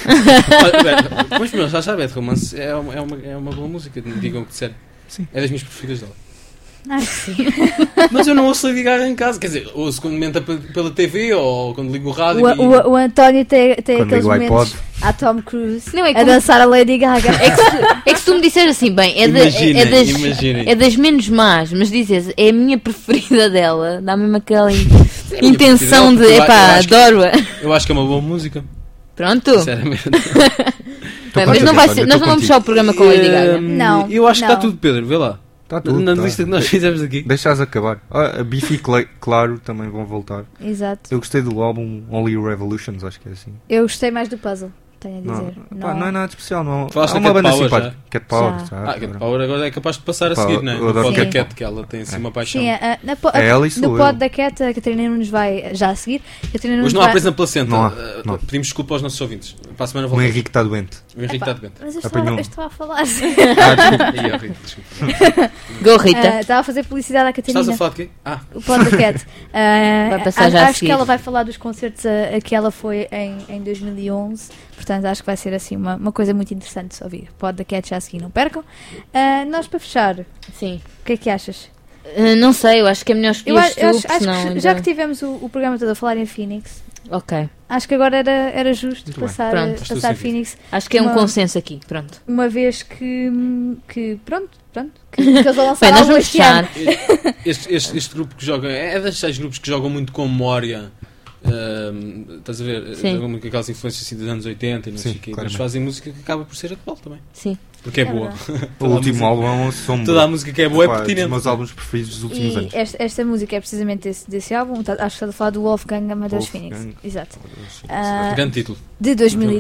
Mas já sabe, Bad Romance é uma boa música, digam o que disser. Sim. É das minhas preferidas dela. Acho que sim. Mas eu não ouço Lady Gaga em casa. Quer dizer, ouço quando menta pela TV ou quando ligo o rádio. O António tem Quando aqueles ligo o momentos iPod. a Tom Cruise Não, é a como- dançar a Lady Gaga. É que se tu me disseres assim, bem, Imaginem. é das menos más, mas dizes, é a minha preferida dela, dá mesmo aquela minha intenção de, preferida, eu epá, acho que- adoro-a. Eu acho que é uma boa música. Pronto? Sinceramente. Bem, mas contigo, não vai António, ser, eu nós tô não vamos fechar o programa com Lady Gaga. Não, Eu acho que não. está tudo, Pedro. Vê lá. Está tudo. Na tá. lista que nós fizemos aqui. Deixas acabar. A Biffy e Claro também vão voltar. Exato. Eu gostei do álbum Only Revolutions, acho que é assim. Eu gostei mais do puzzle, tenho a dizer. Não é nada de especial, não. Falaste É da uma Cat banda Power simpática. já? Cat Power, Já. já, Cat claro. Power agora é capaz de passar a Pá, seguir, não é? eu No adoro pod da Cat. Cat, que ela tem assim uma paixão. Sim, É ela e sou no eu. pod da Cat, a Catarina Nunes vai já a seguir. A Catarina Nunes Hoje não há vai... presa na placenta. Não há, não. Pedimos desculpa aos nossos ouvintes. Para a semana O voltamos. Henrique está doente. O Henrique está doente. Mas eu Apanhou. estava a falar. Ih, Henrique, desculpa. Go, Rita. Estava a fazer publicidade à Catarina. Estás a falar de quê? Ah, O pod da Cat. Vai passar já a acho que seguir. ela vai falar dos concertos a que ela foi em 2011. Portanto, acho que vai ser assim uma coisa muito interessante de ouvir. Pod da Cat já a seguir, não percam. Nós, para fechar, Sim. o que é que achas? Não sei, eu acho que é melhor Eu escolher acho, tu, acho senão que ainda- já que tivemos o programa todo a falar em Phoenix, Ok, acho que agora era justo Muito bem. passar, Pronto. Faz todo passar sentido. Phoenix, acho que é um Uma- consenso aqui, pronto. uma vez que pronto, que eles vão lançar Bem, nós algo vamos este ano. fechar. este grupo que joga é destes 6 grupos que jogam muito com memória. Estás a ver? Sim. Jogam muito com aquelas influências assim dos anos 80 e não Sim, sei o quê. Mas claramente. fazem música que acaba por ser atual também. Sim. Porque é É boa. O último álbum são Toda a música que é boa é Pá, dos pertinente. meus álbuns preferidos dos últimos E anos. esta música é precisamente desse álbum, acho que estás a falar do Wolfgang Amadeus Wolfgang. Phoenix. Exato. Sim, Ah, Grande título. de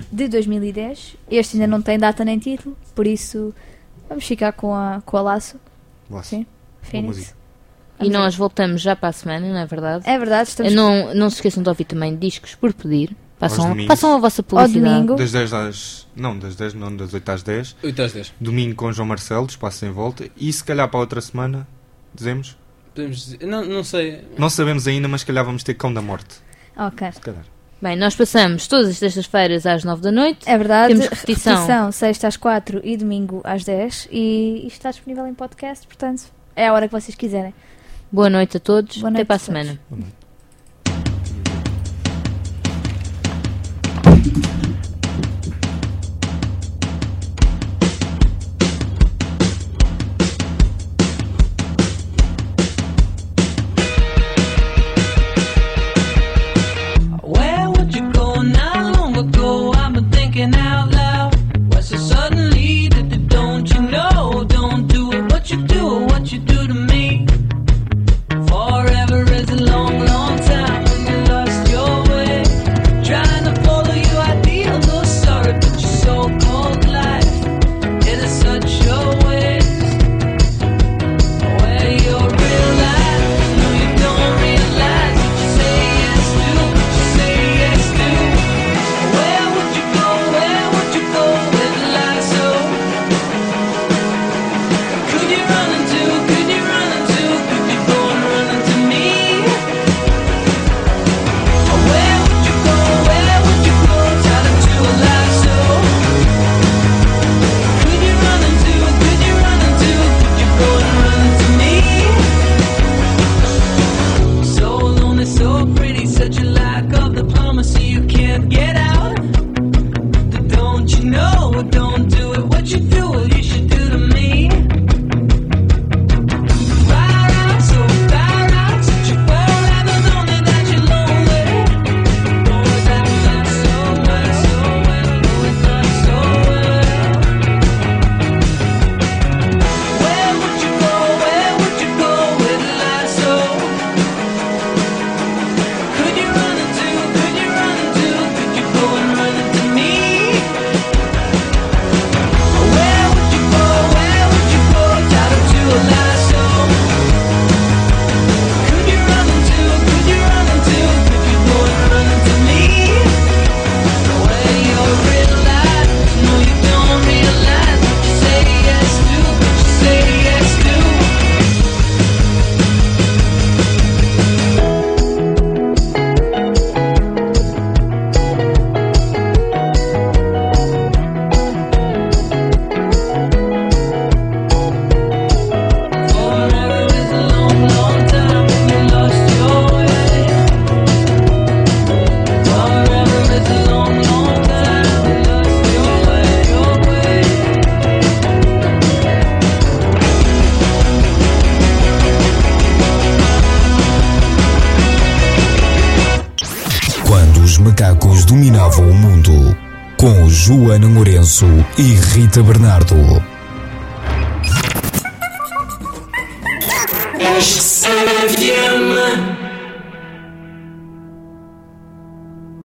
2010. Este ainda não tem data nem título, por isso vamos ficar com a Laço, Boa. sim, Phoenix. música. E Vamos nós voltamos já para a semana, não é verdade? É verdade, estamos Não se esqueçam de ouvir também discos por pedir. Passam domingos. a vossa ao publicidade. domingo. Das 10 às. Não, das 10 não, das 8 às 10. 8 às 10. Domingo com João Marcelo, Espaço Sem Volta. E se calhar para a outra semana, dizemos? Podemos dizer. Não sei. Não sabemos ainda, mas se calhar vamos ter Cão da Morte. Ok. Se calhar. Bem, nós passamos todas as sextas-feiras às 9 da noite. É verdade, Temos repetição. sexta às 4 e domingo às 10 e isto está disponível em podcast, portanto é a hora que vocês quiserem. Boa noite a todos. Boa Até noite para a a todos. semana. Where would you go not long ago? I've been thinking out loud. What's so suddenly that don't you know? Don't do what you do to me. Forever is a long, long macacos dominavam o mundo, com Joana Lourenço e Rita Bernardo. RCFM